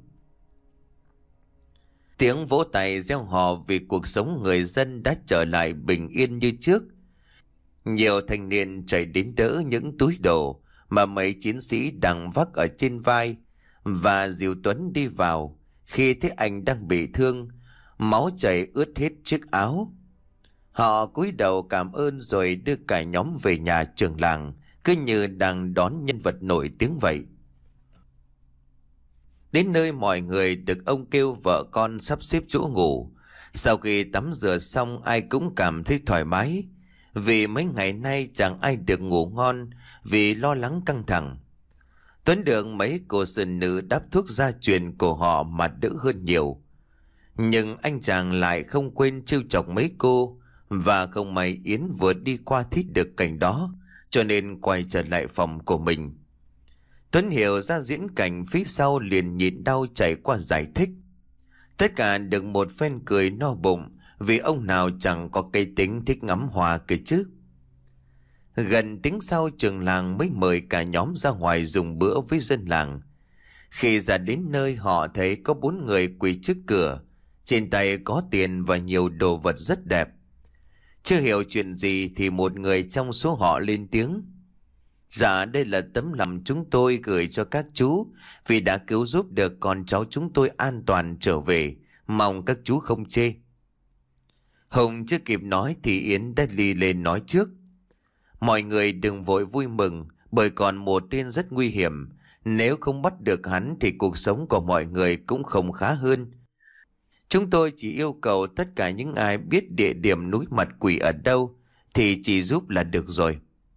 Speaker 1: Tiếng vỗ tay reo hò vì cuộc sống người dân đã trở lại bình yên như trước. Nhiều thanh niên chạy đến đỡ những túi đồ mà mấy chiến sĩ đang vác ở trên vai và dìu Tuấn đi vào. Khi thấy anh đang bị thương, máu chảy ướt hết chiếc áo, họ cúi đầu cảm ơn rồi đưa cả nhóm về nhà trường làng, cứ như đang đón nhân vật nổi tiếng vậy. Đến nơi mọi người được ông kêu vợ con sắp xếp chỗ ngủ. Sau khi tắm rửa xong ai cũng cảm thấy thoải mái, vì mấy ngày nay chẳng ai được ngủ ngon vì lo lắng căng thẳng. Tuấn được mấy cô sơn nữ đắp thuốc gia truyền của họ mà đỡ hơn nhiều. Nhưng anh chàng lại không quên trêu chọc mấy cô, và không may Yến vừa đi qua thích được cảnh đó, cho nên quay trở lại phòng của mình. Tuấn hiểu ra diễn cảnh phía sau liền nhịn đau chạy qua giải thích. Tất cả được một phen cười no bụng, vì ông nào chẳng có cây tính thích ngắm hoa cơ chứ. Gần tiếng sau trường làng mới mời cả nhóm ra ngoài dùng bữa với dân làng. Khi ra đến nơi họ thấy có bốn người quỳ trước cửa, trên tay có tiền và nhiều đồ vật rất đẹp. Chưa hiểu chuyện gì thì một người trong số họ lên tiếng: Dạ, đây là tấm lòng chúng tôi gửi cho các chú, vì đã cứu giúp được con cháu chúng tôi an toàn trở về, mong các chú không chê. Hùng chưa kịp nói thì Yến đã đi lên nói trước: Mọi người đừng vội vui mừng, bởi còn một tên rất nguy hiểm. Nếu không bắt được hắn thì cuộc sống của mọi người cũng không khá hơn. Chúng tôi chỉ yêu cầu tất cả những ai biết địa điểm núi mặt quỷ ở đâu thì chỉ giúp là được rồi.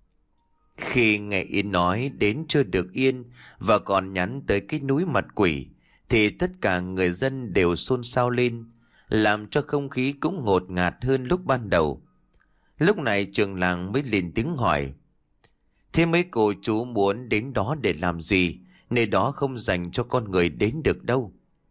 Speaker 1: Khi nghe Yến nói đến chưa được yên và còn nhắn tới cái núi mặt quỷ, thì tất cả người dân đều xôn xao lên, làm cho không khí cũng ngột ngạt hơn lúc ban đầu. Lúc này trường làng mới lên tiếng hỏi: Thế mấy cô chú muốn đến đó để làm gì? Nơi đó không dành cho con người đến được đâu.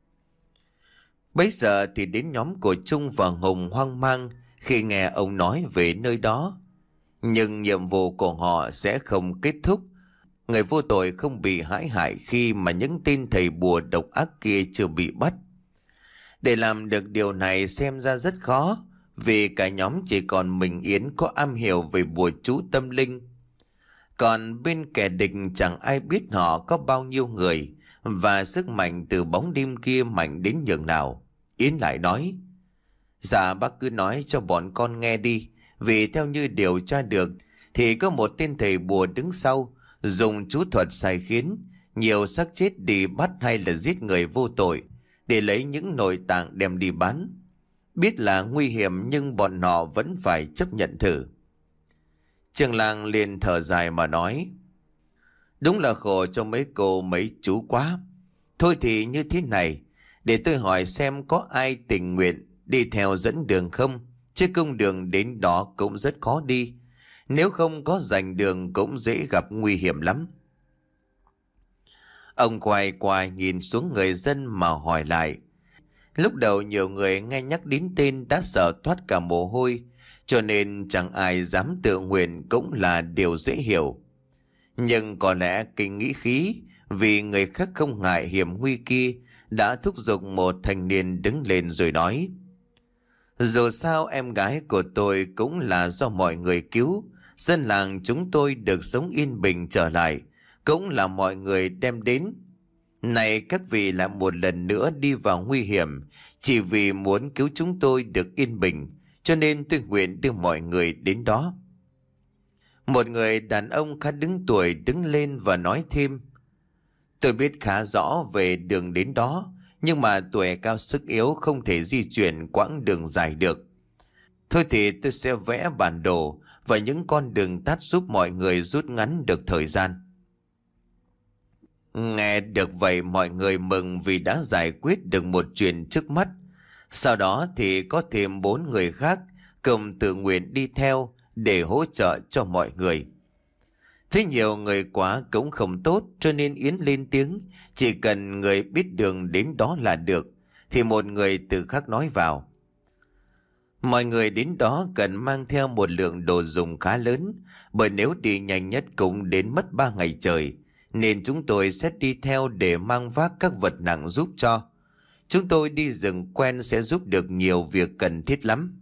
Speaker 1: Bấy giờ thì đến nhóm của Trung và Hùng hoang mang khi nghe ông nói về nơi đó. Nhưng nhiệm vụ của họ sẽ không kết thúc. Người vô tội không bị hãm hại khi mà những tên thầy bùa độc ác kia chưa bị bắt. Để làm được điều này xem ra rất khó, vì cả nhóm chỉ còn mình Yến có am hiểu về bùa chú tâm linh. Còn bên kẻ địch chẳng ai biết họ có bao nhiêu người và sức mạnh từ bóng đêm kia mạnh đến nhường nào. Yến lại nói: Dạ, bác cứ nói cho bọn con nghe đi, vì theo như điều tra được thì có một tên thầy bùa đứng sau, dùng chú thuật sai khiến nhiều xác chết đi bắt hay là giết người vô tội để lấy những nội tạng đem đi bán. Biết là nguy hiểm nhưng bọn họ vẫn phải chấp nhận thử. Trường làng liền thở dài mà nói: Đúng là khổ cho mấy cô mấy chú quá. Thôi thì như thế này, để tôi hỏi xem có ai tình nguyện đi theo dẫn đường không, chứ cung đường đến đó cũng rất khó đi. Nếu không có rành đường cũng dễ gặp nguy hiểm lắm. Ông quay qua nhìn xuống người dân mà hỏi lại. Lúc đầu nhiều người nghe nhắc đến tên đã sợ thoát cả mồ hôi, cho nên chẳng ai dám tự nguyện cũng là điều dễ hiểu. Nhưng có lẽ kinh nghĩ khí vì người khác không ngại hiểm nguy kia đã thúc giục một thanh niên đứng lên rồi nói: Dù sao em gái của tôi cũng là do mọi người cứu. Dân làng chúng tôi được sống yên bình trở lại cũng là mọi người đem đến. Này các vị lại một lần nữa đi vào nguy hiểm chỉ vì muốn cứu chúng tôi được yên bình, cho nên tôi nguyện đưa mọi người đến đó. Một người đàn ông khá đứng tuổi đứng lên và nói thêm: Tôi biết khá rõ về đường đến đó, nhưng mà tuổi cao sức yếu không thể di chuyển quãng đường dài được. Thôi thì tôi sẽ vẽ bản đồ và những con đường tắt giúp mọi người rút ngắn được thời gian. Nghe được vậy mọi người mừng vì đã giải quyết được một chuyện trước mắt. Sau đó thì có thêm bốn người khác cùng tự nguyện đi theo để hỗ trợ cho mọi người. Thế nhiều người quá cũng không tốt, cho nên Yến lên tiếng, chỉ cần người biết đường đến đó là được. Thì một người tự khắc nói vào: mọi người đến đó cần mang theo một lượng đồ dùng khá lớn, bởi nếu đi nhanh nhất cũng đến mất ba ngày trời, nên chúng tôi sẽ đi theo để mang vác các vật nặng giúp cho. Chúng tôi đi rừng quen sẽ giúp được nhiều việc cần thiết lắm.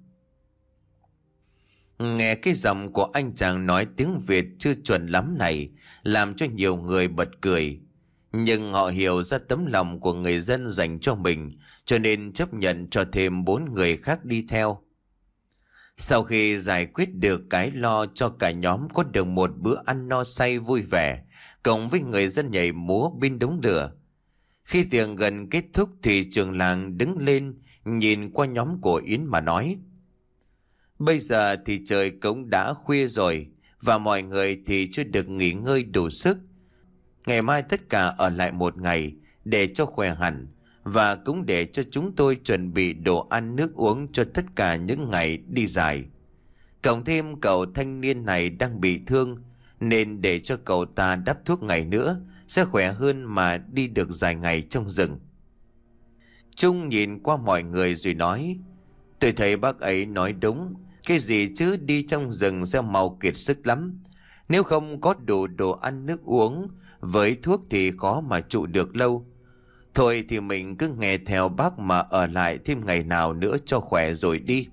Speaker 1: Nghe cái giọng của anh chàng nói tiếng Việt chưa chuẩn lắm này làm cho nhiều người bật cười. Nhưng họ hiểu ra tấm lòng của người dân dành cho mình, cho nên chấp nhận cho thêm bốn người khác đi theo. Sau khi giải quyết được cái lo cho cả nhóm có được một bữa ăn no say vui vẻ, cộng với người dân nhảy múa bên đống lửa. Khi tiệc gần kết thúc thì trưởng làng đứng lên nhìn qua nhóm của Yến mà nói: bây giờ thì trời cũng đã khuya rồi, và mọi người thì chưa được nghỉ ngơi đủ sức. Ngày mai tất cả ở lại một ngày để cho khỏe hẳn, và cũng để cho chúng tôi chuẩn bị đồ ăn nước uống cho tất cả những ngày đi dài. Cộng thêm cậu thanh niên này đang bị thương, nên để cho cậu ta đắp thuốc ngày nữa sẽ khỏe hơn mà đi được dài ngày trong rừng. Trung nhìn qua mọi người rồi nói: tôi thấy bác ấy nói đúng. Cái gì chứ đi trong rừng sẽ mau kiệt sức lắm. Nếu không có đủ đồ ăn nước uống với thuốc thì khó mà trụ được lâu. Thôi thì mình cứ nghe theo bác mà ở lại thêm ngày nào nữa cho khỏe rồi đi.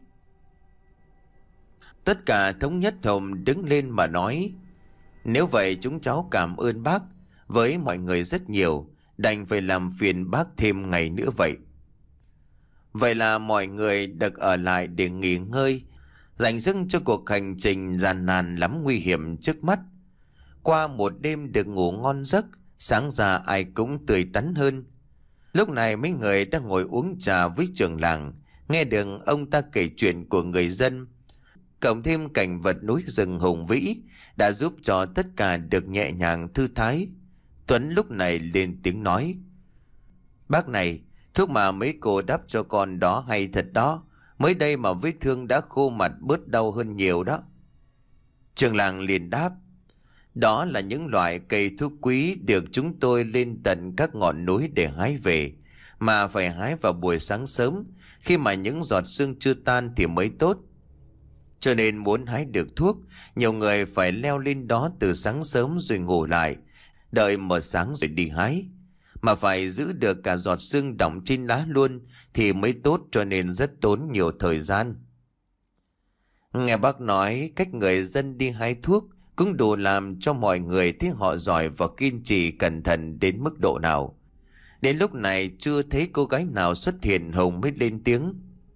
Speaker 1: Tất cả thống nhất Hồng đứng lên mà nói: nếu vậy chúng cháu cảm ơn bác với mọi người rất nhiều, đành phải làm phiền bác thêm ngày nữa vậy. Vậy là mọi người được ở lại để nghỉ ngơi, dành dưng cho cuộc hành trình gian nan lắm nguy hiểm trước mắt. Qua một đêm được ngủ ngon giấc, sáng ra ai cũng tươi tắn hơn. Lúc này mấy người đang ngồi uống trà với trưởng làng, nghe được ông ta kể chuyện của người dân, cộng thêm cảnh vật núi rừng hùng vĩ đã giúp cho tất cả được nhẹ nhàng thư thái. Tuấn lúc này lên tiếng nói: bác này, thuốc mà mấy cô đắp cho con đó hay thật đó. Mới đây mà vết thương đã khô mặt bớt đau hơn nhiều đó. Trưởng làng liền đáp: đó là những loại cây thuốc quý được chúng tôi lên tận các ngọn núi để hái về, mà phải hái vào buổi sáng sớm, khi mà những giọt sương chưa tan thì mới tốt. Cho nên muốn hái được thuốc, nhiều người phải leo lên đó từ sáng sớm rồi ngủ lại, đợi mở sáng rồi đi hái. Mà phải giữ được cả giọt sương đọng trên lá luôn thì mới tốt, cho nên rất tốn nhiều thời gian. Nghe bác nói cách người dân đi hái thuốc cũng đủ làm cho mọi người thấy họ giỏi và kiên trì cẩn thận đến mức độ nào. Đến lúc này chưa thấy cô gái nào xuất hiện, Hồng mới lên tiếng: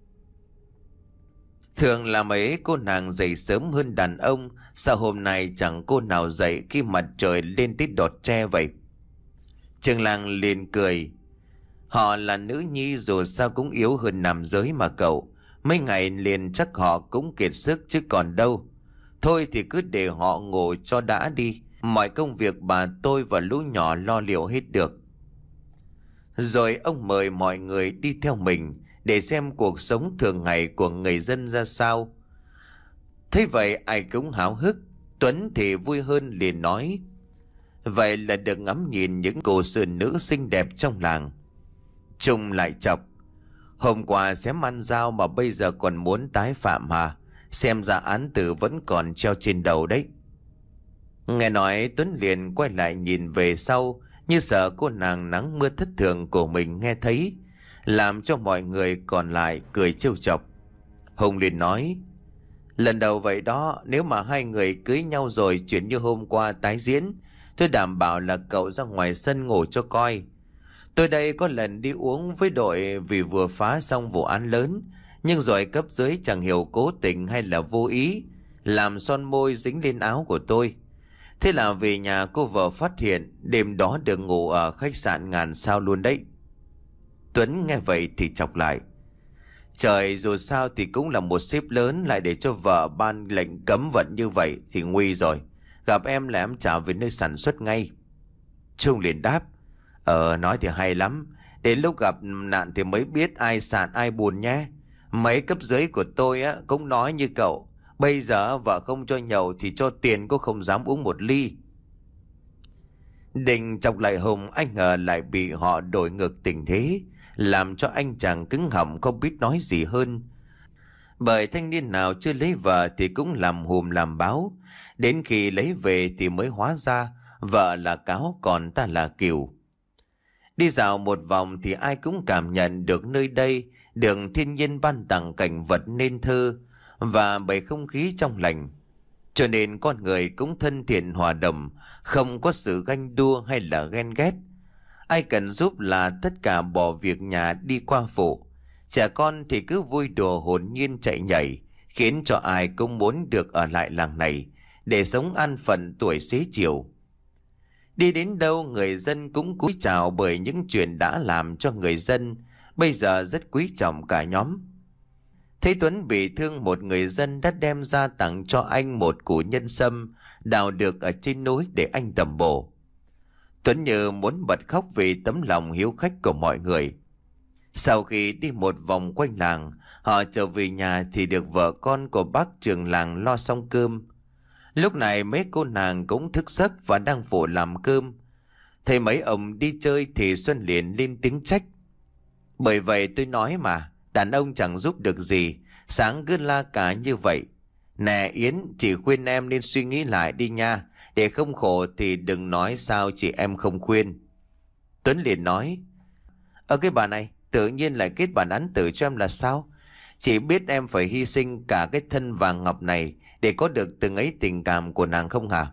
Speaker 1: thường là mấy cô nàng dậy sớm hơn đàn ông, sao hôm nay chẳng cô nào dậy khi mặt trời lên tới đọt tre vậy? Trường làng liền cười: họ là nữ nhi dù sao cũng yếu hơn nam giới mà cậu. Mấy ngày liền chắc họ cũng kiệt sức chứ còn đâu. Thôi thì cứ để họ ngủ cho đã đi. Mọi công việc bà tôi và lũ nhỏ lo liệu hết được. Rồi ông mời mọi người đi theo mình để xem cuộc sống thường ngày của người dân ra sao. Thế vậy ai cũng háo hức. Tuấn thì vui hơn liền nói: vậy là được ngắm nhìn những cô sư nữ xinh đẹp trong làng. Trung lại chọc: hôm qua xém ăn dao mà bây giờ còn muốn tái phạm hả? Xem ra án tử vẫn còn treo trên đầu đấy. Nghe nói Tuấn liền quay lại nhìn về sau, như sợ cô nàng nắng mưa thất thường của mình nghe thấy, làm cho mọi người còn lại cười trêu chọc. Hùng liền nói: lần đầu vậy đó, nếu mà hai người cưới nhau rồi chuyện như hôm qua tái diễn, tôi đảm bảo là cậu ra ngoài sân ngủ cho coi. Tôi đây có lần đi uống với đội vì vừa phá xong vụ án lớn, nhưng rồi cấp dưới chẳng hiểu cố tình hay là vô ý làm son môi dính lên áo của tôi. Thế là về nhà cô vợ phát hiện, đêm đó được ngủ ở khách sạn ngàn sao luôn đấy. Tuấn nghe vậy thì chọc lại. Trời, dù sao thì cũng là một sếp lớn, lại để cho vợ ban lệnh cấm vận như vậy thì nguy rồi. Gặp em là em trả về nơi sản xuất ngay. Trung liền đáp. Ờ, nói thì hay lắm. Đến lúc gặp nạn thì mới biết ai sạn ai buồn nhé. Mấy cấp dưới của tôi á cũng nói như cậu. Bây giờ vợ không cho nhậu thì cho tiền cũng không dám uống một ly. Định chọc lại Hùng, anh ngờ lại bị họ đổi ngược tình thế, làm cho anh chàng cứng họng không biết nói gì hơn. Bởi thanh niên nào chưa lấy vợ thì cũng làm hùm làm báo. Đến khi lấy về thì mới hóa ra vợ là cáo còn ta là cừu. Đi dạo một vòng thì ai cũng cảm nhận được nơi đây được thiên nhiên ban tặng cảnh vật nên thơ và bầu không khí trong lành. Cho nên con người cũng thân thiện hòa đồng, không có sự ganh đua hay là ghen ghét. Ai cần giúp là tất cả bỏ việc nhà đi qua phụ. Trẻ con thì cứ vui đùa hồn nhiên chạy nhảy, khiến cho ai cũng muốn được ở lại làng này để sống an phận tuổi xế chiều. Đi đến đâu người dân cũng cúi chào, bởi những chuyện đã làm cho người dân bây giờ rất quý trọng cả nhóm. Thấy Tuấn bị thương, một người dân đã đem ra tặng cho anh một củ nhân sâm đào được ở trên núi để anh tầm bổ. Tuấn như muốn bật khóc vì tấm lòng hiếu khách của mọi người. Sau khi đi một vòng quanh làng, họ trở về nhà thì được vợ con của bác trưởng làng lo xong cơm. Lúc này mấy cô nàng cũng thức giấc và đang phụ làm cơm. Thấy mấy ông đi chơi thì Xuân liền lên tiếng trách. Bởi vậy tôi nói mà, đàn ông chẳng giúp được gì, sáng cứ la cả như vậy. Nè Yến, chị khuyên em nên suy nghĩ lại đi nha, để không khổ thì đừng nói sao chị em không khuyên. Tuấn liền nói. Ở cái bà này, tự nhiên lại kết bản án tử cho em là sao? Chị biết em phải hy sinh cả cái thân vàng ngọc này để có được từng ấy tình cảm của nàng không hả?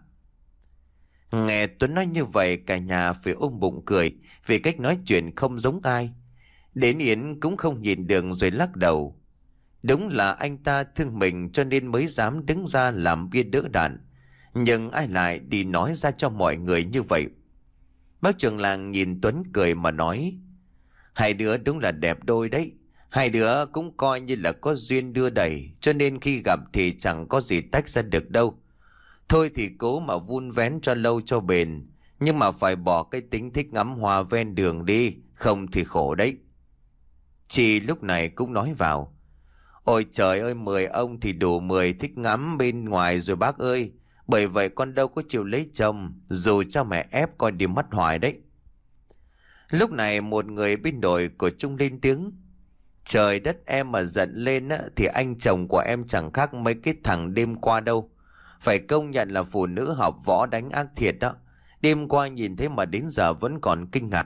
Speaker 1: Nghe Tuấn nói như vậy, cả nhà phải ôm bụng cười vì cách nói chuyện không giống ai. Đến Yến cũng không nhìn được rồi lắc đầu. Đúng là anh ta thương mình cho nên mới dám đứng ra làm bia đỡ đạn. Nhưng ai lại đi nói ra cho mọi người như vậy? Bác trưởng làng nhìn Tuấn cười mà nói. Hai đứa đúng là đẹp đôi đấy. Hai đứa cũng coi như là có duyên đưa đẩy, cho nên khi gặp thì chẳng có gì tách ra được đâu. Thôi thì cố mà vun vén cho lâu cho bền, nhưng mà phải bỏ cái tính thích ngắm hoa ven đường đi, không thì khổ đấy. Chị lúc này cũng nói vào. Ôi trời ơi, mười ông thì đủ mười thích ngắm bên ngoài rồi bác ơi. Bởi vậy con đâu có chịu lấy chồng, dù cho mẹ ép con đi mất hoài đấy. Lúc này một người bên đội của Trung lên tiếng. Trời đất, em mà giận lên á, thì anh chồng của em chẳng khác mấy cái thằng đêm qua đâu. Phải công nhận là phụ nữ học võ đánh ác thiệt đó. Đêm qua nhìn thấy mà đến giờ vẫn còn kinh ngạc.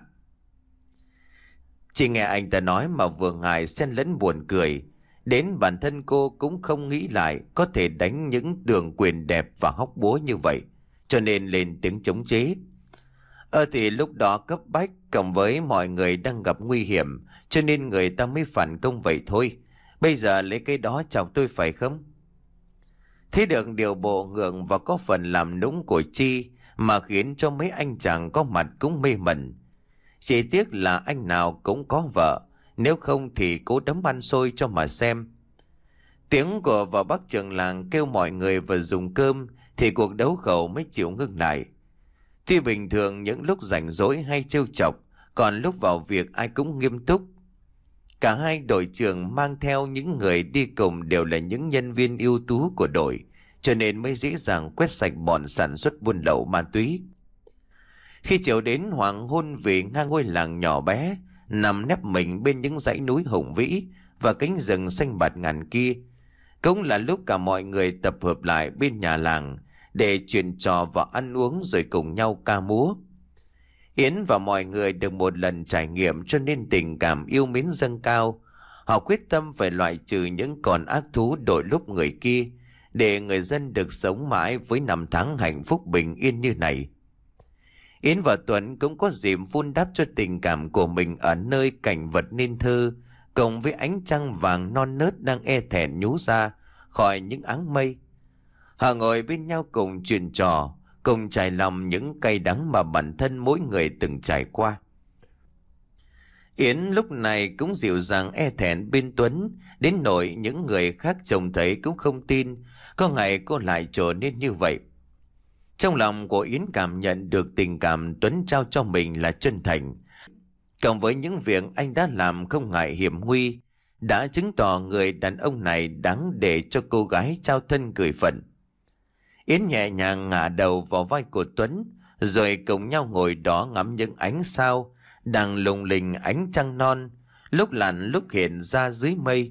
Speaker 1: Chỉ nghe anh ta nói mà vừa ngại xen lẫn buồn cười. Đến bản thân cô cũng không nghĩ lại có thể đánh những đường quyền đẹp và hóc búa như vậy, cho nên lên tiếng chống chế. Ờ thì lúc đó cấp bách cộng với mọi người đang gặp nguy hiểm, cho nên người ta mới phản công vậy thôi. Bây giờ lấy cái đó chọc tôi phải không? Thế được điều bộ ngượng và có phần làm nũng của Chi mà khiến cho mấy anh chàng có mặt cũng mê mẩn. Chỉ tiếc là anh nào cũng có vợ, nếu không thì cố đấm ăn xôi cho mà xem. Tiếng của vợ bác trưởng làng kêu mọi người vào dùng cơm thì cuộc đấu khẩu mới chịu ngưng lại. Tuy bình thường những lúc rảnh rỗi hay trêu chọc, còn lúc vào việc ai cũng nghiêm túc. Cả hai đội trưởng mang theo những người đi cùng đều là những nhân viên ưu tú của đội, cho nên mới dễ dàng quét sạch bọn sản xuất buôn lậu ma túy. Khi chiều đến hoàng hôn, vì ngang ngôi làng nhỏ bé nằm nép mình bên những dãy núi hùng vĩ và cánh rừng xanh bạt ngàn kia, cũng là lúc cả mọi người tập hợp lại bên nhà làng để chuyện trò và ăn uống rồi cùng nhau ca múa. Yến và mọi người được một lần trải nghiệm cho nên tình cảm yêu mến dâng cao. Họ quyết tâm phải loại trừ những con ác thú đội lốt người kia, để người dân được sống mãi với năm tháng hạnh phúc bình yên như này. Yến và Tuấn cũng có dịp vun đắp cho tình cảm của mình ở nơi cảnh vật nên thơ, cộng với ánh trăng vàng non nớt đang e thẹn nhú ra khỏi những áng mây. Họ ngồi bên nhau cùng chuyện trò, cùng trải lòng những cay đắng mà bản thân mỗi người từng trải qua. Yến lúc này cũng dịu dàng e thẹn bên Tuấn, đến nỗi những người khác trông thấy cũng không tin, có ngày cô lại trở nên như vậy. Trong lòng của Yến cảm nhận được tình cảm Tuấn trao cho mình là chân thành. Cộng với những việc anh đã làm không ngại hiểm nguy, đã chứng tỏ người đàn ông này đáng để cho cô gái trao thân gửi phận. Yến nhẹ nhàng ngả đầu vào vai của Tuấn, rồi cùng nhau ngồi đó ngắm những ánh sao đang lung linh ánh trăng non, lúc lặn lúc hiện ra dưới mây.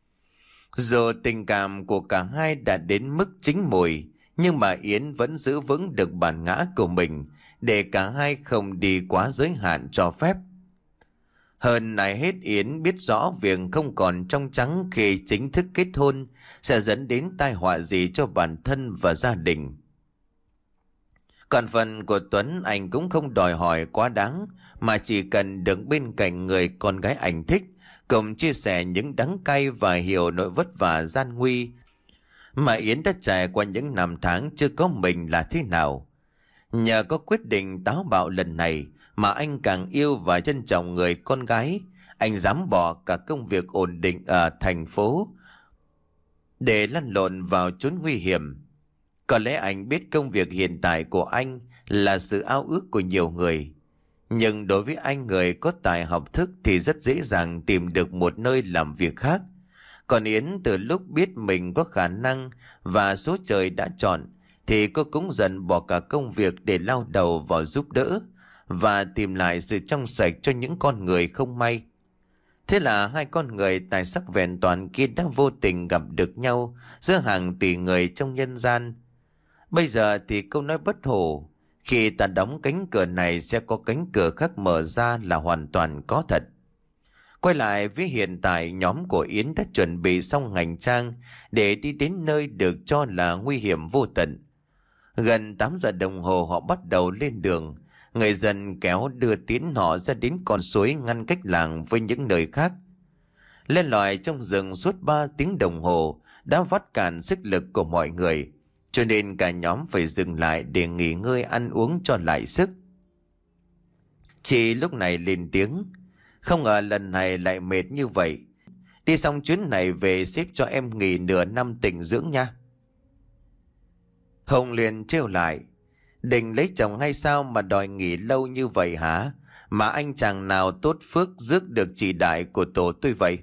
Speaker 1: Dù tình cảm của cả hai đã đến mức chín mùi, nhưng mà Yến vẫn giữ vững được bản ngã của mình để cả hai không đi quá giới hạn cho phép. Hơn ai hết, Yến biết rõ việc không còn trong trắng khi chính thức kết hôn sẽ dẫn đến tai họa gì cho bản thân và gia đình. Còn phần của Tuấn, anh cũng không đòi hỏi quá đáng, mà chỉ cần đứng bên cạnh người con gái anh thích, cùng chia sẻ những đắng cay và hiểu nỗi vất vả gian nguy mà Yến đã trải qua những năm tháng chưa có mình là thế nào. Nhờ có quyết định táo bạo lần này mà anh càng yêu và trân trọng người con gái. Anh dám bỏ cả công việc ổn định ở thành phố để lăn lộn vào chốn nguy hiểm. Có lẽ anh biết công việc hiện tại của anh là sự ao ước của nhiều người, nhưng đối với anh, người có tài học thức, thì rất dễ dàng tìm được một nơi làm việc khác. Còn Yến từ lúc biết mình có khả năng và số trời đã chọn, thì cô cũng dần bỏ cả công việc để lao đầu vào giúp đỡ và tìm lại sự trong sạch cho những con người không may. Thế là hai con người tài sắc vẹn toàn kia đã vô tình gặp được nhau giữa hàng tỷ người trong nhân gian. Bây giờ thì câu nói bất hủ, khi ta đóng cánh cửa này sẽ có cánh cửa khác mở ra, là hoàn toàn có thật. Quay lại với hiện tại, nhóm của Yến đã chuẩn bị xong hành trang để đi đến nơi được cho là nguy hiểm vô tận. Gần tám giờ đồng hồ họ bắt đầu lên đường. Người dân kéo đưa tiến họ ra đến con suối ngăn cách làng với những nơi khác. Lên lỏi trong rừng suốt ba tiếng đồng hồ đã vắt cạn sức lực của mọi người, cho nên cả nhóm phải dừng lại để nghỉ ngơi ăn uống cho lại sức. Chị lúc này lên tiếng: "Không ngờ lần này lại mệt như vậy. Đi xong chuyến này về xếp cho em nghỉ nửa năm tĩnh dưỡng nha." Hồng liền trêu lại: "Định lấy chồng hay sao mà đòi nghỉ lâu như vậy hả? Mà anh chàng nào tốt phước rước được chị đại của tổ tôi vậy?"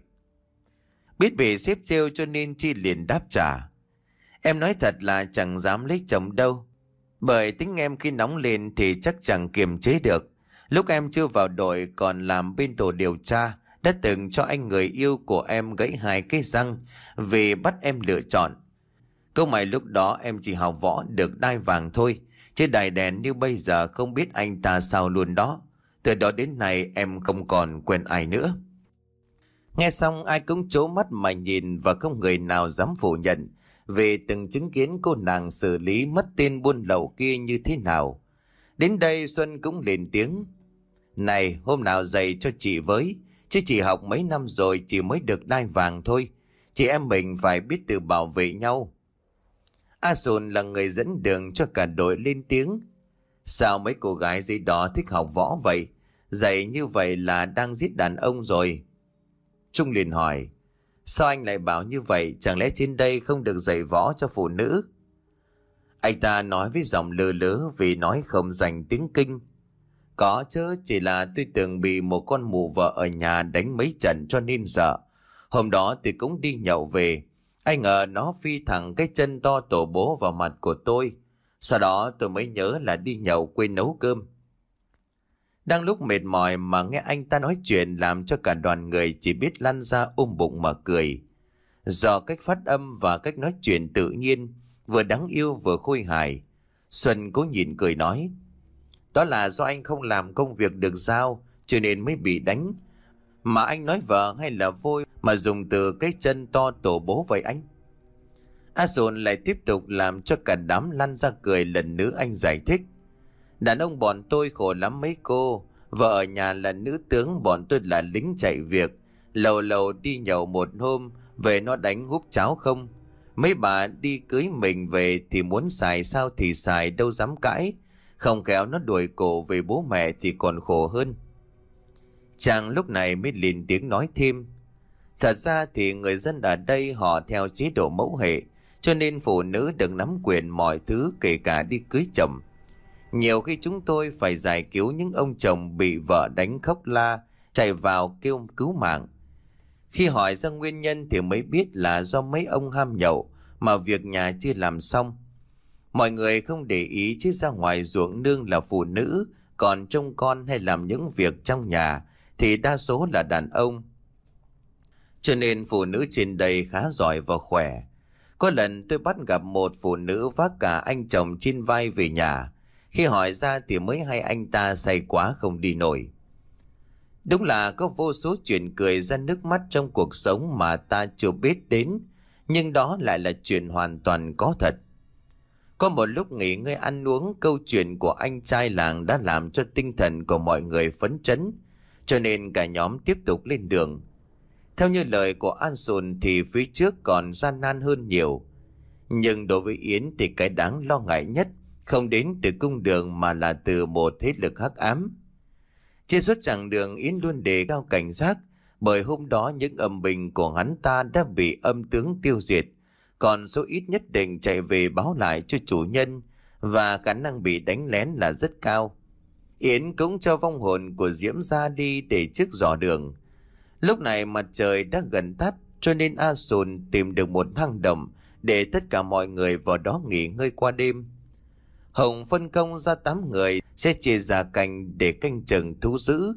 Speaker 1: Biết bị xếp trêu cho nên Chi liền đáp trả: "Em nói thật là chẳng dám lấy chồng đâu. Bởi tính em khi nóng lên thì chắc chẳng kiềm chế được. Lúc em chưa vào đội còn làm bên tổ điều tra, đã từng cho anh người yêu của em gãy hai cái răng vì bắt em lựa chọn. Câu mày lúc đó em chỉ học võ được đai vàng thôi, chứ đài đèn như bây giờ không biết anh ta sao luôn đó. Từ đó đến nay em không còn quen ai nữa." Nghe xong ai cũng trố mắt mà nhìn, và không người nào dám phủ nhận, vì từng chứng kiến cô nàng xử lý mất tên buôn lậu kia như thế nào. Đến đây Xuân cũng lên tiếng: "Này, hôm nào dạy cho chị với, chứ chị học mấy năm rồi chỉ mới được đai vàng thôi. Chị em mình phải biết tự bảo vệ nhau." A Sùn là người dẫn đường cho cả đội lên tiếng: "Sao mấy cô gái dưới đó thích học võ vậy? Dạy như vậy là đang giết đàn ông rồi." Trung liền hỏi: "Sao anh lại bảo như vậy? Chẳng lẽ trên đây không được dạy võ cho phụ nữ?" Anh ta nói với giọng lơ lớ vì nói không dành tiếng Kinh: "Có chứ, chỉ là tôi từng bị một con mụ vợ ở nhà đánh mấy trận cho nên sợ. Hôm đó tôi cũng đi nhậu về, ai ngờ nó phi thẳng cái chân to tổ bố vào mặt của tôi. Sau đó tôi mới nhớ là đi nhậu quên nấu cơm." Đang lúc mệt mỏi mà nghe anh ta nói chuyện làm cho cả đoàn người chỉ biết lăn ra ôm bụng mà cười. Do cách phát âm và cách nói chuyện tự nhiên, vừa đáng yêu vừa khôi hài, Xuân cố nhịn cười nói: "Đó là do anh không làm công việc được giao cho nên mới bị đánh. Mà anh nói vợ hay là vôi mà dùng từ cái chân to tổ bố vậy anh?" A Sồn lại tiếp tục làm cho cả đám lăn ra cười lần nữa. Anh giải thích: "Đàn ông bọn tôi khổ lắm mấy cô. Vợ ở nhà là nữ tướng, bọn tôi là lính chạy việc. Lầu lầu đi nhậu một hôm, về nó đánh húp cháo không. Mấy bà đi cưới mình về thì muốn xài sao thì xài, đâu dám cãi. Không khéo nó đuổi cổ về bố mẹ thì còn khổ hơn." Chàng lúc này mới lên tiếng nói thêm. Thật ra thì người dân ở đây họ theo chế độ mẫu hệ, cho nên phụ nữ được nắm quyền mọi thứ, kể cả đi cưới chồng. Nhiều khi chúng tôi phải giải cứu những ông chồng bị vợ đánh khóc la, chạy vào kêu cứu mạng. Khi hỏi ra nguyên nhân thì mới biết là do mấy ông ham nhậu mà việc nhà chưa làm xong. Mọi người không để ý chứ ra ngoài ruộng nương là phụ nữ, còn trông con hay làm những việc trong nhà thì đa số là đàn ông. Cho nên phụ nữ trên đây khá giỏi và khỏe. Có lần tôi bắt gặp một phụ nữ vác cả anh chồng trên vai về nhà. Khi hỏi ra thì mới hay anh ta say quá không đi nổi. Đúng là có vô số chuyện cười ra nước mắt trong cuộc sống mà ta chưa biết đến, nhưng đó lại là chuyện hoàn toàn có thật. Có một lúc nghỉ ngơi ăn uống, câu chuyện của anh trai làng đã làm cho tinh thần của mọi người phấn chấn, cho nên cả nhóm tiếp tục lên đường. Theo như lời của An Sùn thì phía trước còn gian nan hơn nhiều. Nhưng đối với Yến thì cái đáng lo ngại nhất không đến từ cung đường mà là từ một thế lực hắc ám. Trên suốt chặng đường Yến luôn đề cao cảnh giác, bởi hôm đó những âm binh của hắn ta đã bị âm tướng tiêu diệt, còn số ít nhất định chạy về báo lại cho chủ nhân, và khả năng bị đánh lén là rất cao. Yến cũng cho vong hồn của Diễm ra đi để trước dò đường. Lúc này mặt trời đã gần tắt, cho nên A Sùn tìm được một hang động để tất cả mọi người vào đó nghỉ ngơi qua đêm. Hồng phân công ra tám người sẽ chia ra canh để canh chừng thú dữ.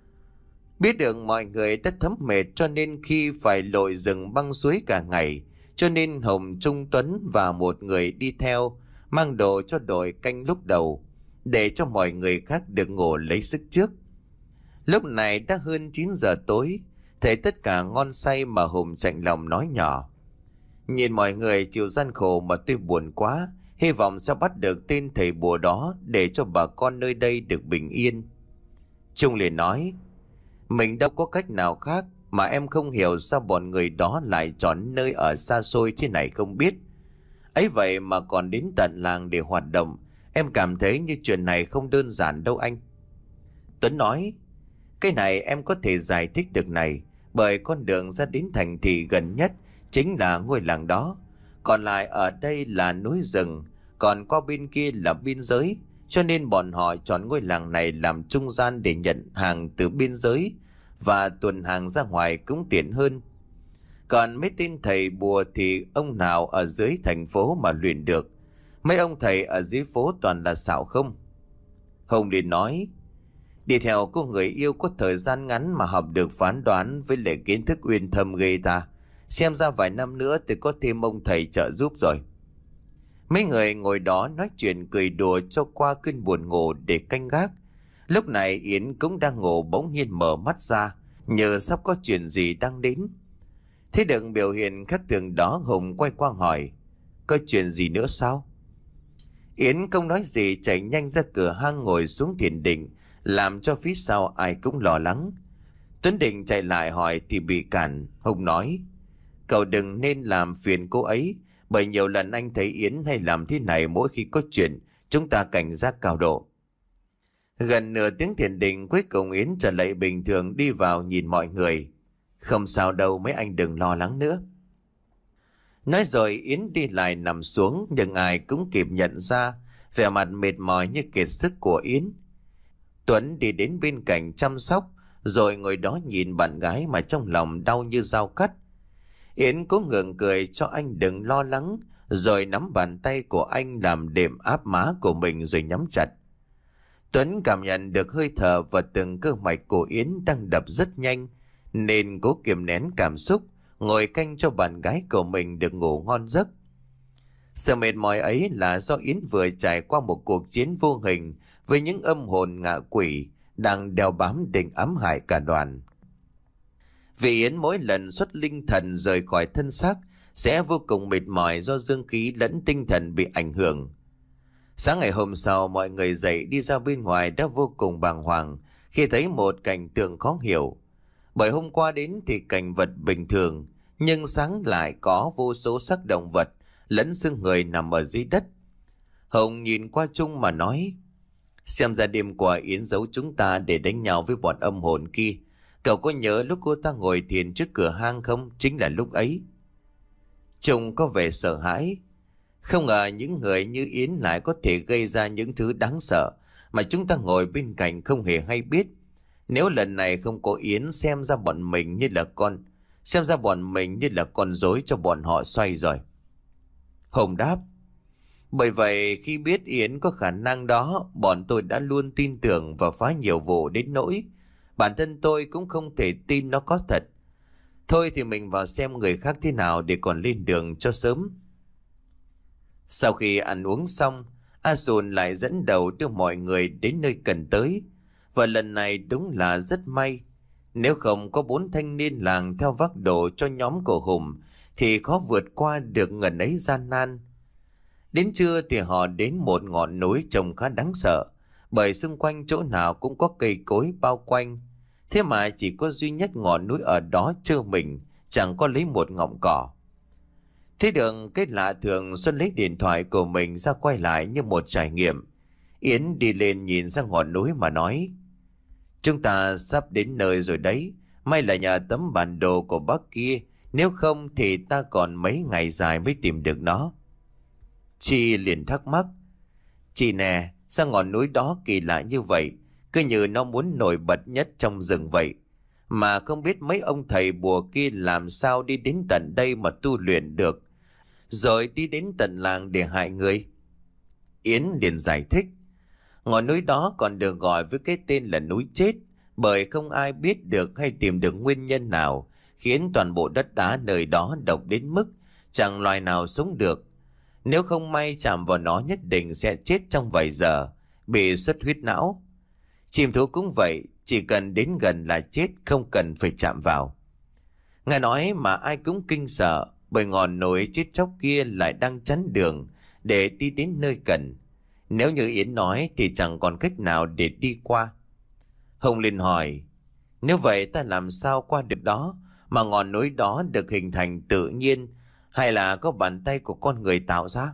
Speaker 1: Biết được mọi người đã thấm mệt cho nên khi phải lội rừng băng suối cả ngày, cho nên Hồng, Trung Tuấn và một người đi theo mang đồ cho đội canh lúc đầu, để cho mọi người khác được ngủ lấy sức trước. Lúc này đã hơn chín giờ tối, thấy tất cả ngon say mà Hùng chạnh lòng nói nhỏ. Nhìn mọi người chịu gian khổ mà tôi buồn quá, hy vọng sẽ bắt được tên thầy bùa đó để cho bà con nơi đây được bình yên. Trung liền nói, mình đâu có cách nào khác, mà em không hiểu sao bọn người đó lại chọn nơi ở xa xôi thế này không biết. Ấy vậy mà còn đến tận làng để hoạt động, em cảm thấy như chuyện này không đơn giản đâu anh. Tuấn nói, cái này em có thể giải thích được này, bởi con đường ra đến thành thị gần nhất chính là ngôi làng đó. Còn lại ở đây là núi rừng, còn qua bên kia là biên giới, cho nên bọn họ chọn ngôi làng này làm trung gian để nhận hàng từ biên giới, và tuần hàng ra ngoài cũng tiện hơn. Còn mấy tên thầy bùa thì ông nào ở dưới thành phố mà luyện được, mấy ông thầy ở dưới phố toàn là xạo không. Hồng liền nói, đi theo cô người yêu có thời gian ngắn mà học được phán đoán với lại kiến thức uyên thâm ghê ta. Xem ra vài năm nữa thì có thêm ông thầy trợ giúp rồi. Mấy người ngồi đó nói chuyện cười đùa cho qua cơn buồn ngủ để canh gác. Lúc này Yến cũng đang ngủ bỗng nhiên mở mắt ra, nhờ sắp có chuyện gì đang đến. Thế được biểu hiện khác thường đó, Hùng quay qua hỏi, có chuyện gì nữa sao? Yến không nói gì, chạy nhanh ra cửa hang ngồi xuống thiền định, làm cho phía sau ai cũng lo lắng. Tuấn định chạy lại hỏi thì bị cản. Hùng nói, cậu đừng nên làm phiền cô ấy, bởi nhiều lần anh thấy Yến hay làm thế này mỗi khi có chuyện, chúng ta cảnh giác cao độ. Gần nửa tiếng thiền định cuối cùng Yến trở lại bình thường, đi vào nhìn mọi người. Không sao đâu, mấy anh đừng lo lắng nữa. Nói rồi Yến đi lại nằm xuống, nhưng ai cũng kịp nhận ra vẻ mặt mệt mỏi như kiệt sức của Yến. Tuấn đi đến bên cạnh chăm sóc, rồi ngồi đó nhìn bạn gái mà trong lòng đau như dao cắt. Yến cố ngượng cười cho anh đừng lo lắng, rồi nắm bàn tay của anh làm đệm áp má của mình rồi nhắm chặt. Tuấn cảm nhận được hơi thở và từng cơ mạch của Yến đang đập rất nhanh, nên cố kiềm nén cảm xúc, ngồi canh cho bạn gái của mình được ngủ ngon giấc. Sự mệt mỏi ấy là do Yến vừa trải qua một cuộc chiến vô hình với những âm hồn ngạ quỷ đang đeo bám định ám hại cả đoàn. Vì Yến mỗi lần xuất linh thần rời khỏi thân xác sẽ vô cùng mệt mỏi do dương khí lẫn tinh thần bị ảnh hưởng. Sáng ngày hôm sau, mọi người dậy đi ra bên ngoài đã vô cùng bàng hoàng khi thấy một cảnh tượng khó hiểu. Bởi hôm qua đến thì cảnh vật bình thường, nhưng sáng lại có vô số xác động vật lẫn xương người nằm ở dưới đất. Hồng nhìn qua Trung mà nói, xem ra đêm qua Yến giấu chúng ta để đánh nhau với bọn âm hồn kia, Cậu có nhớ lúc cô ta ngồi thiền trước cửa hang không? Chính là lúc ấy. Trông có vẻ sợ hãi. Không ngờ những người như Yến lại có thể gây ra những thứ đáng sợ mà chúng ta ngồi bên cạnh không hề hay biết. Nếu lần này không có Yến, xem ra bọn mình như là con Xem ra bọn mình như là con rối cho bọn họ xoay rồi. Hồng đáp: Bởi vậy khi biết Yến có khả năng đó, bọn tôi đã luôn tin tưởng và phá nhiều vụ đến nỗi bản thân tôi cũng không thể tin nó có thật. Thôi thì mình vào xem người khác thế nào để còn lên đường cho sớm. Sau khi ăn uống xong, A Sùn lại dẫn đầu đưa mọi người đến nơi cần tới. Và lần này đúng là rất may. Nếu không có bốn thanh niên làng theo vác đồ cho nhóm của Hùng thì khó vượt qua được ngần ấy gian nan. Đến trưa thì họ đến một ngọn núi trông khá đáng sợ, bởi xung quanh chỗ nào cũng có cây cối bao quanh. Thế mà chỉ có duy nhất ngọn núi ở đó trơ mình, chẳng có lấy một ngọn cỏ. Thế được cái lạ thường, Xuân lấy điện thoại của mình ra quay lại như một trải nghiệm. Yến đi lên nhìn ra ngọn núi mà nói: Chúng ta sắp đến nơi rồi đấy. May là nhờ tấm bản đồ của bác kia, nếu không thì ta còn mấy ngày dài mới tìm được nó. Chi liền thắc mắc: Chị nè, sao ngọn núi đó kỳ lạ như vậy, cứ như nó muốn nổi bật nhất trong rừng vậy. Mà không biết mấy ông thầy bùa kia làm sao đi đến tận đây mà tu luyện được, rồi đi đến tận làng để hại người. Yến liền giải thích: Ngọn núi đó còn được gọi với cái tên là núi chết, bởi không ai biết được hay tìm được nguyên nhân nào khiến toàn bộ đất đá nơi đó độc đến mức chẳng loài nào sống được. Nếu không may chạm vào nó nhất định sẽ chết trong vài giờ, bị xuất huyết não. Chim thú cũng vậy, chỉ cần đến gần là chết, không cần phải chạm vào. Nghe nói mà ai cũng kinh sợ, bởi ngọn núi chết chóc kia lại đang chắn đường để đi đến nơi cần. Nếu như Yến nói thì chẳng còn cách nào để đi qua. Hồng liền hỏi: Nếu vậy ta làm sao qua được đó? Mà ngọn núi đó được hình thành tự nhiên hay là có bàn tay của con người tạo ra?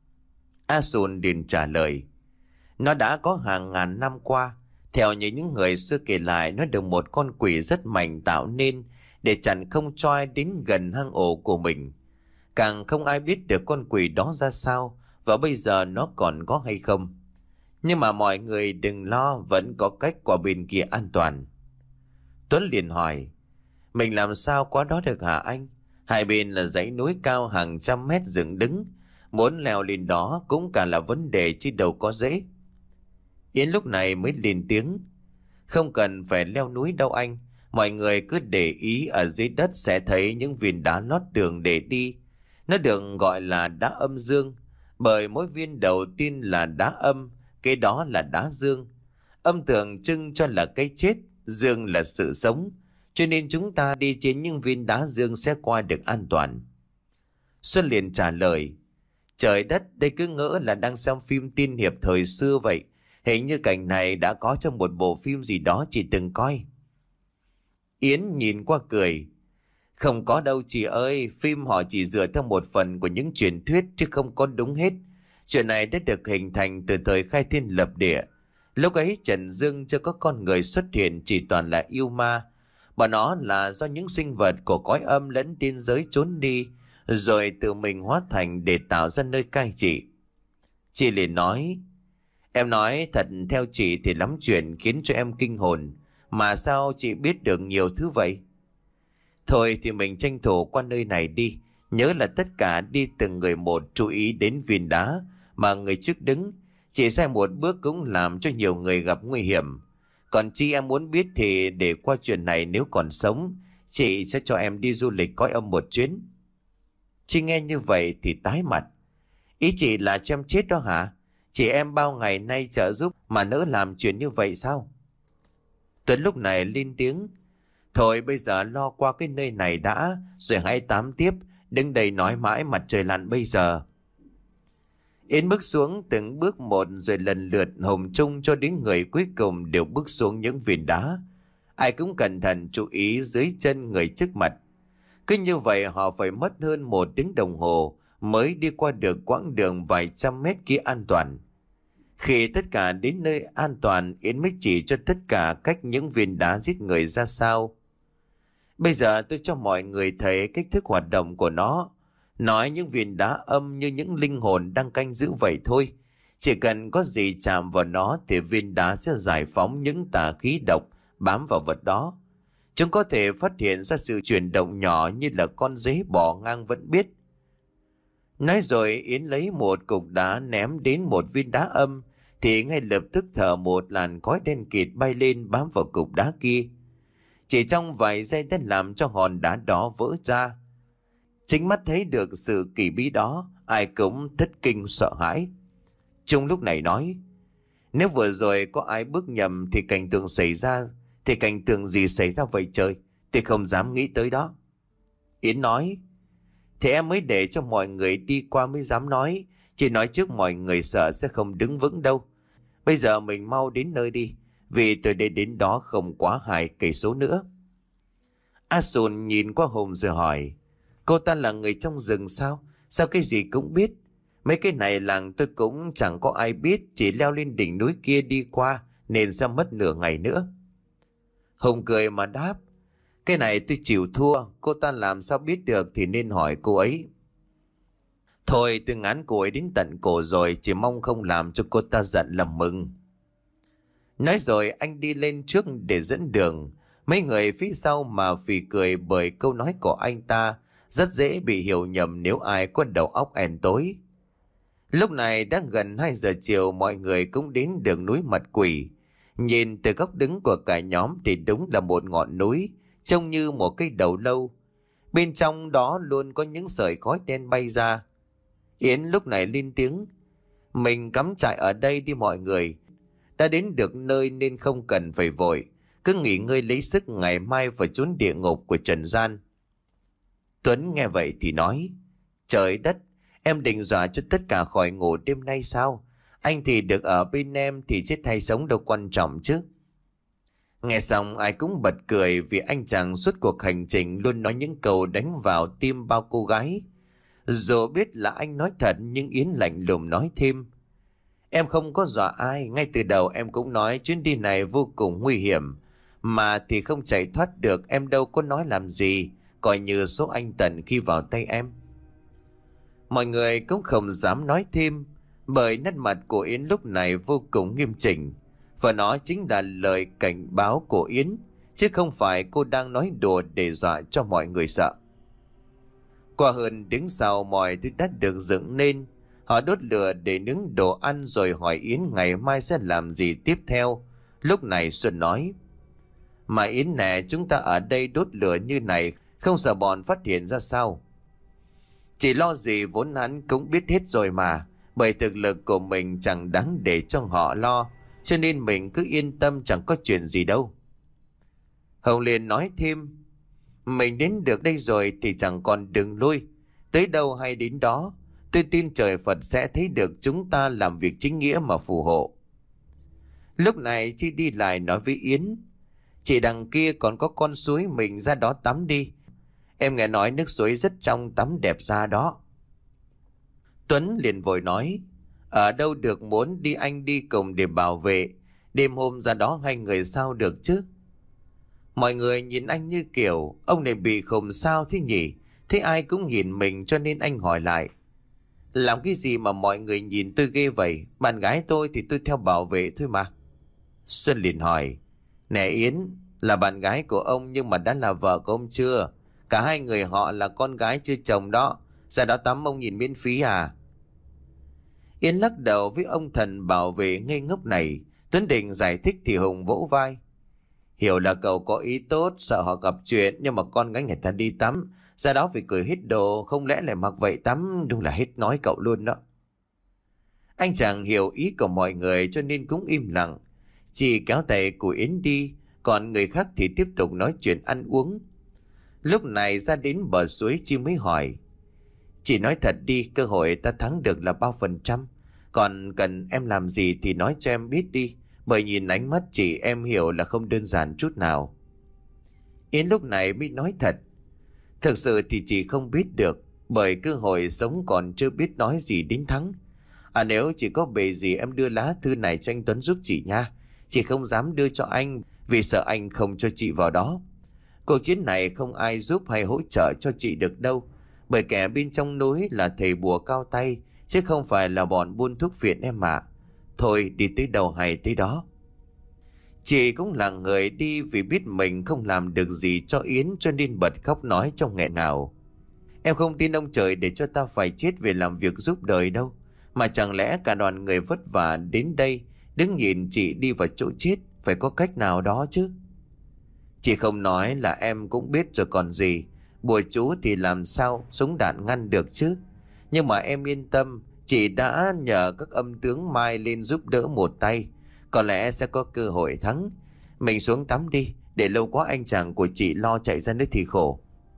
Speaker 1: A Sùn liền trả lời: Nó đã có hàng ngàn năm qua. Theo như những người xưa kể lại, nó được một con quỷ rất mạnh tạo nên để chặn không cho ai đến gần hang ổ của mình. Càng không ai biết được con quỷ đó ra sao và bây giờ nó còn có hay không. Nhưng mà mọi người đừng lo, vẫn có cách qua bên kia an toàn. Tuấn liền hỏi: Mình làm sao qua đó được hả anh? Hai bên là dãy núi cao hàng trăm mét dựng đứng, muốn leo lên đó cũng cả là vấn đề chứ đâu có dễ. Yến lúc này mới lên tiếng: Không cần phải leo núi đâu anh. Mọi người cứ để ý ở dưới đất sẽ thấy những viên đá lót đường để đi. Nó được gọi là đá âm dương, bởi mỗi viên đầu tiên là đá âm, cái đó là đá dương. Âm tượng trưng cho là cái chết, dương là sự sống, cho nên chúng ta đi trên những viên đá dương sẽ qua được an toàn. Xuân liền trả lời: Trời đất, đây cứ ngỡ là đang xem phim tiên hiệp thời xưa vậy. Hình như cảnh này đã có trong một bộ phim gì đó chị từng coi. Yến nhìn qua cười: Không có đâu chị ơi, phim họ chỉ dựa theo một phần của những truyền thuyết chứ không có đúng hết. Chuyện này đã được hình thành từ thời khai thiên lập địa. Lúc ấy Trần Dương chưa có con người xuất hiện, chỉ toàn là yêu ma. Mà nó là do những sinh vật của cõi âm lẫn tiên giới trốn đi, rồi tự mình hóa thành để tạo ra nơi cai trị. Chị liền nói: Em nói thật, theo chị thì lắm chuyện khiến cho em kinh hồn. Mà sao chị biết được nhiều thứ vậy? Thôi thì mình tranh thủ qua nơi này đi. Nhớ là tất cả đi từng người một, chú ý đến viên đá mà người trước đứng. Chỉ sai một bước cũng làm cho nhiều người gặp nguy hiểm. Còn chi em muốn biết thì để qua chuyện này nếu còn sống, chị sẽ cho em đi du lịch cõi âm một chuyến. Chi nghe như vậy thì tái mặt. Ý chị là cho em chết đó hả? Chị em bao ngày nay trợ giúp mà nỡ làm chuyện như vậy sao? Tuấn lúc này lên tiếng: Thôi bây giờ lo qua cái nơi này đã, rồi hãy tám tiếp. Đứng đây nói mãi mặt trời lặn bây giờ. Yến bước xuống từng bước một, rồi lần lượt Hồng Trung cho đến người cuối cùng đều bước xuống những viên đá. Ai cũng cẩn thận chú ý dưới chân người trước mặt. Cứ như vậy họ phải mất hơn một tiếng đồng hồ mới đi qua được quãng đường vài trăm mét kia an toàn. Khi tất cả đến nơi an toàn, Yến mới chỉ cho tất cả cách những viên đá giết người ra sao. Bây giờ tôi cho mọi người thấy cách thức hoạt động của nó. Nói những viên đá âm như những linh hồn đang canh giữ vậy thôi. Chỉ cần có gì chạm vào nó thì viên đá sẽ giải phóng những tà khí độc bám vào vật đó. Chúng có thể phát hiện ra sự chuyển động nhỏ như là con dế bò ngang vẫn biết. Nói rồi Yến lấy một cục đá ném đến một viên đá âm thì ngay lập tức thở một làn khói đen kịt bay lên bám vào cục đá kia. Chỉ trong vài giây đã làm cho hòn đá đó vỡ ra. Chính mắt thấy được sự kỳ bí đó, ai cũng thất kinh sợ hãi. Trung lúc này nói, nếu vừa rồi có ai bước nhầm thì cảnh tượng xảy ra, thì cảnh tượng gì xảy ra vậy trời, tôi không dám nghĩ tới đó. Yến nói, thì em mới để cho mọi người đi qua mới dám nói, chỉ nói trước mọi người sợ sẽ không đứng vững đâu. Bây giờ mình mau đến nơi đi, vì từ đây đến đó không quá hai cây số nữa. A Sùn nhìn qua Hùng rồi hỏi, cô ta là người trong rừng sao? Sao cái gì cũng biết? Mấy cái này làng tôi cũng chẳng có ai biết, chỉ leo lên đỉnh núi kia đi qua nên sẽ mất nửa ngày nữa. Hùng cười mà đáp, cái này tôi chịu thua, cô ta làm sao biết được thì nên hỏi cô ấy. Thôi tôi ngán cô ấy đến tận cổ rồi, chỉ mong không làm cho cô ta giận là mừng. Nói rồi anh đi lên trước để dẫn đường. Mấy người phía sau mà phì cười bởi câu nói của anh ta, rất dễ bị hiểu nhầm nếu ai có đầu óc ẻn tối. Lúc này đã gần hai giờ chiều, mọi người cũng đến đường núi Mật Quỷ. Nhìn từ góc đứng của cả nhóm thì đúng là một ngọn núi, trông như một cây đầu lâu. Bên trong đó luôn có những sợi khói đen bay ra. Yến lúc này lên tiếng, mình cắm trại ở đây đi mọi người. Đã đến được nơi nên không cần phải vội, cứ nghỉ ngơi lấy sức, ngày mai vào chốn địa ngục của trần gian. Tuấn nghe vậy thì nói, trời đất, em định dọa cho tất cả khỏi ngủ đêm nay sao? Anh thì được ở bên em thì chết hay sống đâu quan trọng chứ. Nghe xong ai cũng bật cười vì anh chàng suốt cuộc hành trình luôn nói những câu đánh vào tim bao cô gái. Dù biết là anh nói thật nhưng Yến lạnh lùng nói thêm, em không có dọa ai, ngay từ đầu em cũng nói chuyến đi này vô cùng nguy hiểm. Mà thì không chạy thoát được, em đâu có nói làm gì, coi như số anh Tần khi vào tay em. Mọi người cũng không dám nói thêm, bởi nét mặt của Yến lúc này vô cùng nghiêm chỉnh. Và nó chính là lời cảnh báo của Yến, chứ không phải cô đang nói đùa để dọa cho mọi người sợ. Qua hơn tiếng sau mọi thứ đã được dựng nên. Họ đốt lửa để nướng đồ ăn rồi hỏi Yến ngày mai sẽ làm gì tiếp theo. Lúc này Xuân nói, mà Yến nè, chúng ta ở đây đốt lửa như này không sợ bọn phát hiện ra sao? Chỉ lo gì vốn hắn cũng biết hết rồi mà, bởi thực lực của mình chẳng đáng để cho họ lo, cho nên mình cứ yên tâm chẳng có chuyện gì đâu. Hồng liền nói thêm, mình đến được đây rồi thì chẳng còn đường lui, tới đâu hay đến đó. Tôi tin trời Phật sẽ thấy được chúng ta làm việc chính nghĩa mà phù hộ. Lúc này Chi đi lại nói với Yến, chị đằng kia còn có con suối, mình ra đó tắm đi. Em nghe nói nước suối rất trong, tắm đẹp ra đó. Tuấn liền vội nói, ở đâu được, muốn đi anh đi cùng để bảo vệ. Đêm hôm ra đó hai người sao được chứ? Mọi người nhìn anh như kiểu, ông này bị khùng sao thế nhỉ? Thế ai cũng nhìn mình cho nên anh hỏi lại, làm cái gì mà mọi người nhìn tôi ghê vậy? Bạn gái tôi thì tôi theo bảo vệ thôi mà. Xuân liền hỏi, nè Yến, là bạn gái của ông nhưng mà đã là vợ của ông chưa? Cả hai người họ là con gái chưa chồng đó, ra đó tắm ông nhìn miễn phí à? Yến lắc đầu với ông thần bảo vệ ngây ngốc này. Tuấn định giải thích thì Hùng vỗ vai, hiểu là cậu có ý tốt, sợ họ gặp chuyện, nhưng mà con gái người ta đi tắm, ra đó phải cởi hết đồ, không lẽ lại mặc vậy tắm, đúng là hết nói cậu luôn đó. Anh chàng hiểu ý của mọi người cho nên cũng im lặng, chỉ kéo tay của Yến đi, còn người khác thì tiếp tục nói chuyện ăn uống. Lúc này ra đến bờ suối Chi mới hỏi, chị nói thật đi, cơ hội ta thắng được là bao phần trăm? Còn cần em làm gì thì nói cho em biết đi, bởi nhìn ánh mắt chị em hiểu là không đơn giản chút nào. Yến lúc này mới nói thật, thực sự thì chị không biết được, bởi cơ hội sống còn chưa biết nói gì đến thắng. À nếu chỉ có bề gì em đưa lá thư này cho anh Tuấn giúp chị nha. Chị không dám đưa cho anh vì sợ anh không cho chị vào đó. Cuộc chiến này không ai giúp hay hỗ trợ cho chị được đâu, bởi kẻ bên trong núi là thầy bùa cao tay, chứ không phải là bọn buôn thuốc phiện em ạ. Thôi đi tới đâu hay tới đó. Chị cũng là người đi vì biết mình không làm được gì cho Yến, cho nên bật khóc nói trong nghẹn ngào. Em không tin ông trời để cho ta phải chết vì làm việc giúp đời đâu. Mà chẳng lẽ cả đoàn người vất vả đến đây đứng nhìn chị đi vào chỗ chết, phải có cách nào đó chứ. Chị không nói là em cũng biết rồi còn gì. Bùa chú thì làm sao súng đạn ngăn được chứ. Nhưng mà em yên tâm, chị đã nhờ các âm tướng Mai lên giúp đỡ một tay, có lẽ sẽ có cơ hội thắng. Mình xuống tắm đi, để lâu quá anh chàng của chị lo chạy ra nước thì khổ.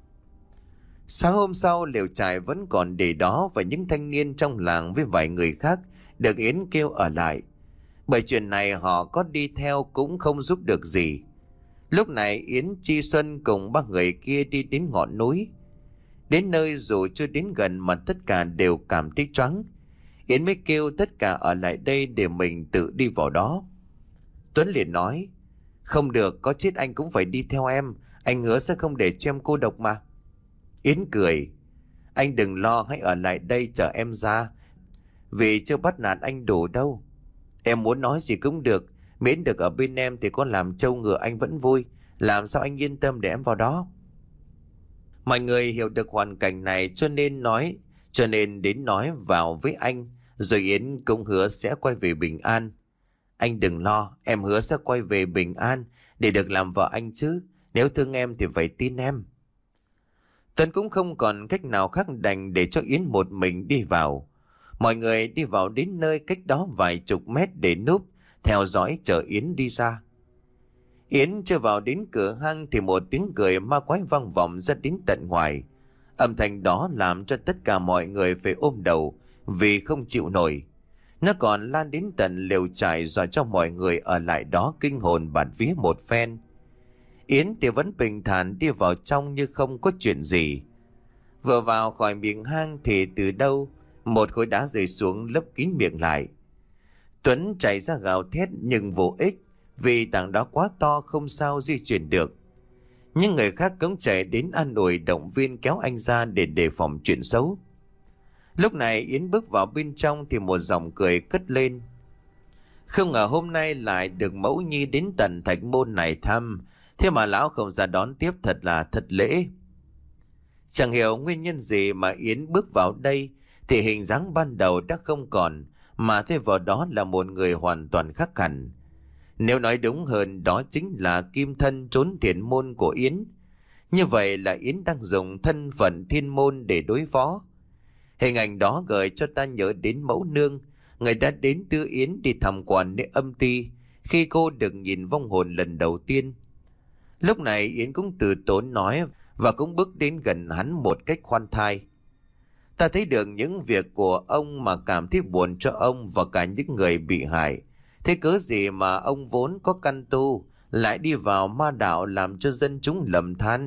Speaker 1: Sáng hôm sau, lều trại vẫn còn để đó, và những thanh niên trong làng với vài người khác được Yến kêu ở lại. Bởi chuyện này họ có đi theo cũng không giúp được gì. Lúc này Yến, Chi Xuân cùng ba người kia đi đến ngọn núi. Đến nơi dù chưa đến gần mà tất cả đều cảm thấy choáng. Yến mới kêu tất cả ở lại đây để mình tự đi vào đó. Tuấn liền nói, không được, có chết anh cũng phải đi theo em. Anh hứa sẽ không để cho em cô độc mà. Yến cười, anh đừng lo, hãy ở lại đây chờ em ra, vì chưa bắt nạt anh đủ đâu. Em muốn nói gì cũng được, miễn được ở bên em thì có làm trâu ngựa anh vẫn vui. Làm sao anh yên tâm để em vào đó. Mọi người hiểu được hoàn cảnh này cho nên nói, cho nên đến nói vào với anh. Rồi Yến cũng hứa sẽ quay về bình an. Anh đừng lo, em hứa sẽ quay về bình an để được làm vợ anh chứ. Nếu thương em thì phải tin em. Tuấn cũng không còn cách nào khác đành để cho Yến một mình đi vào. Mọi người đi vào đến nơi cách đó vài chục mét để núp, theo dõi chờ Yến đi ra. Yến chưa vào đến cửa hang thì một tiếng cười ma quái vang vọng ra đến tận ngoài. Âm thanh đó làm cho tất cả mọi người phải ôm đầu vì không chịu nổi. Nó còn lan đến tận lều trại dọa cho mọi người ở lại đó kinh hồn bạt vía một phen. Yến thì vẫn bình thản đi vào trong như không có chuyện gì. Vừa vào khỏi miệng hang thì từ đâu một khối đá rơi xuống lấp kín miệng lại. Tuấn chạy ra gào thét nhưng vô ích, vì tảng đá quá to không sao di chuyển được. Nhưng người khác cũng chạy đến an ủi động viên kéo anh ra để đề phòng chuyện xấu. Lúc này Yến bước vào bên trong thì một giọng cười cất lên. Không ngờ hôm nay lại được mẫu nhi đến tận thạch môn này thăm, thế mà lão không ra đón tiếp thật là thật lễ. Chẳng hiểu nguyên nhân gì mà Yến bước vào đây thì hình dáng ban đầu đã không còn, mà thay vào đó là một người hoàn toàn khác hẳn. Nếu nói đúng hơn, đó chính là kim thân trốn thiền môn của Yến. Như vậy là Yến đang dùng thân phận thiên môn để đối phó. Hình ảnh đó gợi cho ta nhớ đến mẫu nương, người đã đến đưa Yến đi tham quan nơi âm ti khi cô được nhìn vong hồn lần đầu tiên. Lúc này Yến cũng từ tốn nói và cũng bước đến gần hắn một cách khoan thai. Ta thấy được những việc của ông mà cảm thấy buồn cho ông và cả những người bị hại. Thế cớ gì mà ông vốn có căn tu lại đi vào ma đạo làm cho dân chúng lầm than?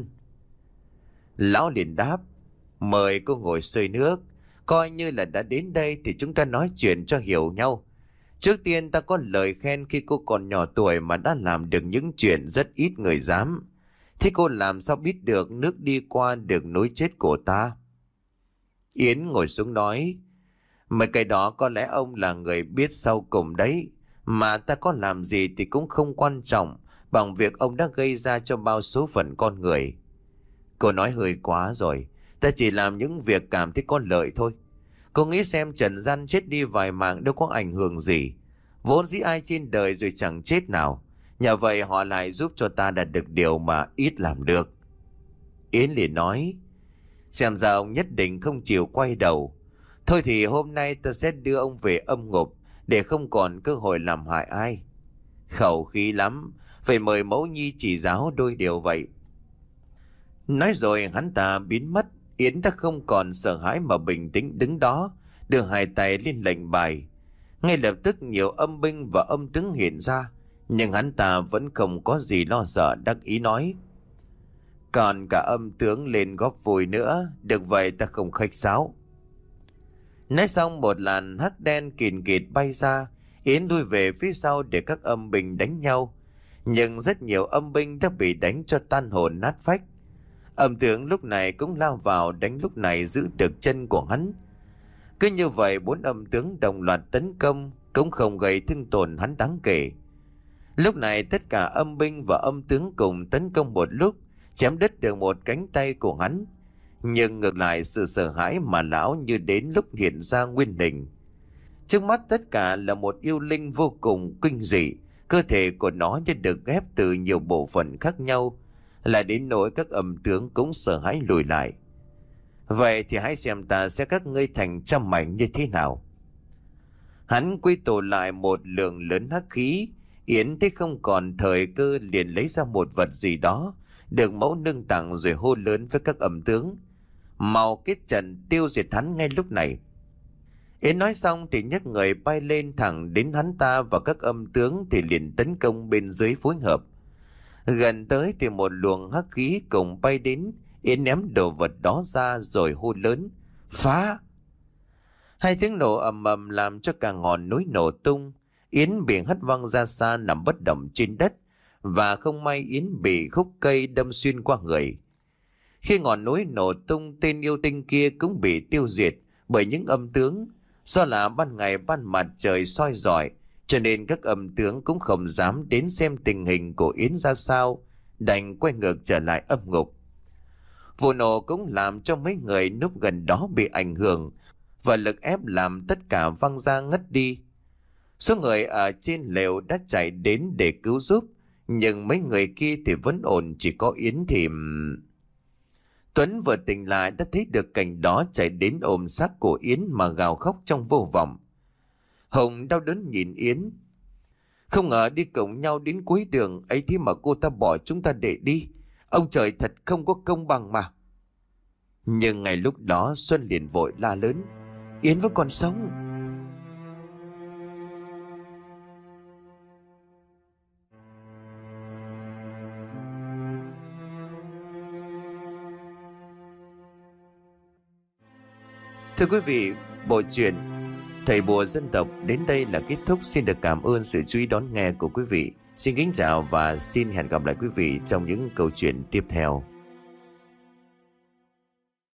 Speaker 1: Lão liền đáp, mời cô ngồi xơi nước. Coi như là đã đến đây thì chúng ta nói chuyện cho hiểu nhau. Trước tiên ta có lời khen khi cô còn nhỏ tuổi mà đã làm được những chuyện rất ít người dám. Thế cô làm sao biết được nước đi qua được núi chết của ta? Yến ngồi xuống nói, mấy cái đó có lẽ ông là người biết sau cùng đấy. Mà ta có làm gì thì cũng không quan trọng bằng việc ông đã gây ra cho bao số phận con người. Cô nói hơi quá rồi. Ta chỉ làm những việc cảm thấy có lợi thôi. Cô nghĩ xem trần gian chết đi vài mạng đâu có ảnh hưởng gì. Vốn dĩ ai trên đời rồi chẳng chết nào. Nhờ vậy họ lại giúp cho ta đạt được điều mà ít làm được. Yến liền nói, xem ra ông nhất định không chịu quay đầu. Thôi thì hôm nay ta sẽ đưa ông về âm ngục để không còn cơ hội làm hại ai. Khẩu khí lắm, phải mời mẫu nhi chỉ giáo đôi điều vậy. Nói rồi hắn ta biến mất. Yến đã không còn sợ hãi mà bình tĩnh đứng đó, đưa hai tay lên lệnh bài. Ngay lập tức nhiều âm binh và âm tướng hiện ra, nhưng hắn ta vẫn không có gì lo sợ, đắc ý nói, còn cả âm tướng lên góp vui nữa, được vậy ta không khách sáo. Nói xong một làn hắc đen kìn kịt bay ra. Yến đuôi về phía sau để các âm binh đánh nhau. Nhưng rất nhiều âm binh đã bị đánh cho tan hồn nát phách. Âm tướng lúc này cũng lao vào đánh, lúc này giữ được chân của hắn. Cứ như vậy bốn âm tướng đồng loạt tấn công, cũng không gây thương tổn hắn đáng kể. Lúc này tất cả âm binh và âm tướng cùng tấn công một lúc, chém đứt được một cánh tay của hắn. Nhưng ngược lại sự sợ hãi mà lão như đến lúc hiện ra nguyên hình. Trước mắt tất cả là một yêu linh vô cùng kinh dị. Cơ thể của nó như được ghép từ nhiều bộ phận khác nhau, lại đến nỗi các âm tướng cũng sợ hãi lùi lại. Vậy thì hãy xem ta sẽ các ngươi thành trăm mảnh như thế nào. Hắn quy tụ lại một lượng lớn hắc khí. Yến thấy không còn thời cơ liền lấy ra một vật gì đó được mẫu nâng tặng, rồi hô lớn với các âm tướng: mau kết trận tiêu diệt hắn ngay lúc này. Yến nói xong thì nhấc người bay lên thẳng đến hắn ta, và các âm tướng thì liền tấn công bên dưới phối hợp. Gần tới thì một luồng hắc khí cùng bay đến. Yến ném đồ vật đó ra rồi hô lớn: phá! Hai tiếng nổ ầm ầm làm cho cả ngọn núi nổ tung. Yến bị hất văng ra xa nằm bất động trên đất, và không may Yến bị khúc cây đâm xuyên qua người. Khi ngọn núi nổ tung, tên yêu tinh kia cũng bị tiêu diệt bởi những âm tướng. Do là ban ngày ban mặt trời soi rọi, cho nên các âm tướng cũng không dám đến xem tình hình của Yến ra sao, đành quay ngược trở lại âm ngục. Vụ nổ cũng làm cho mấy người núp gần đó bị ảnh hưởng, và lực ép làm tất cả văng ra ngất đi. Số người ở trên lều đã chạy đến để cứu giúp, nhưng mấy người kia thì vẫn ổn, chỉ có Yến thì... Tuấn vừa tỉnh lại đã thấy được cảnh đó, chạy đến ôm xác của Yến mà gào khóc trong vô vọng. Hồng đau đớn nhìn Yến. Không ngờ đi cùng nhau đến cuối đường ấy thế mà cô ta bỏ chúng ta để đi. Ông trời thật không có công bằng mà. Nhưng ngay lúc đó Xuân liền vội la lớn: Yến vẫn còn sống. Thưa quý vị, bộ truyện Thầy Bùa Dân Tộc đến đây là kết thúc. Xin được cảm ơn sự chú ý đón nghe của quý vị. Xin kính chào và xin hẹn gặp lại quý vị trong những câu chuyện tiếp theo.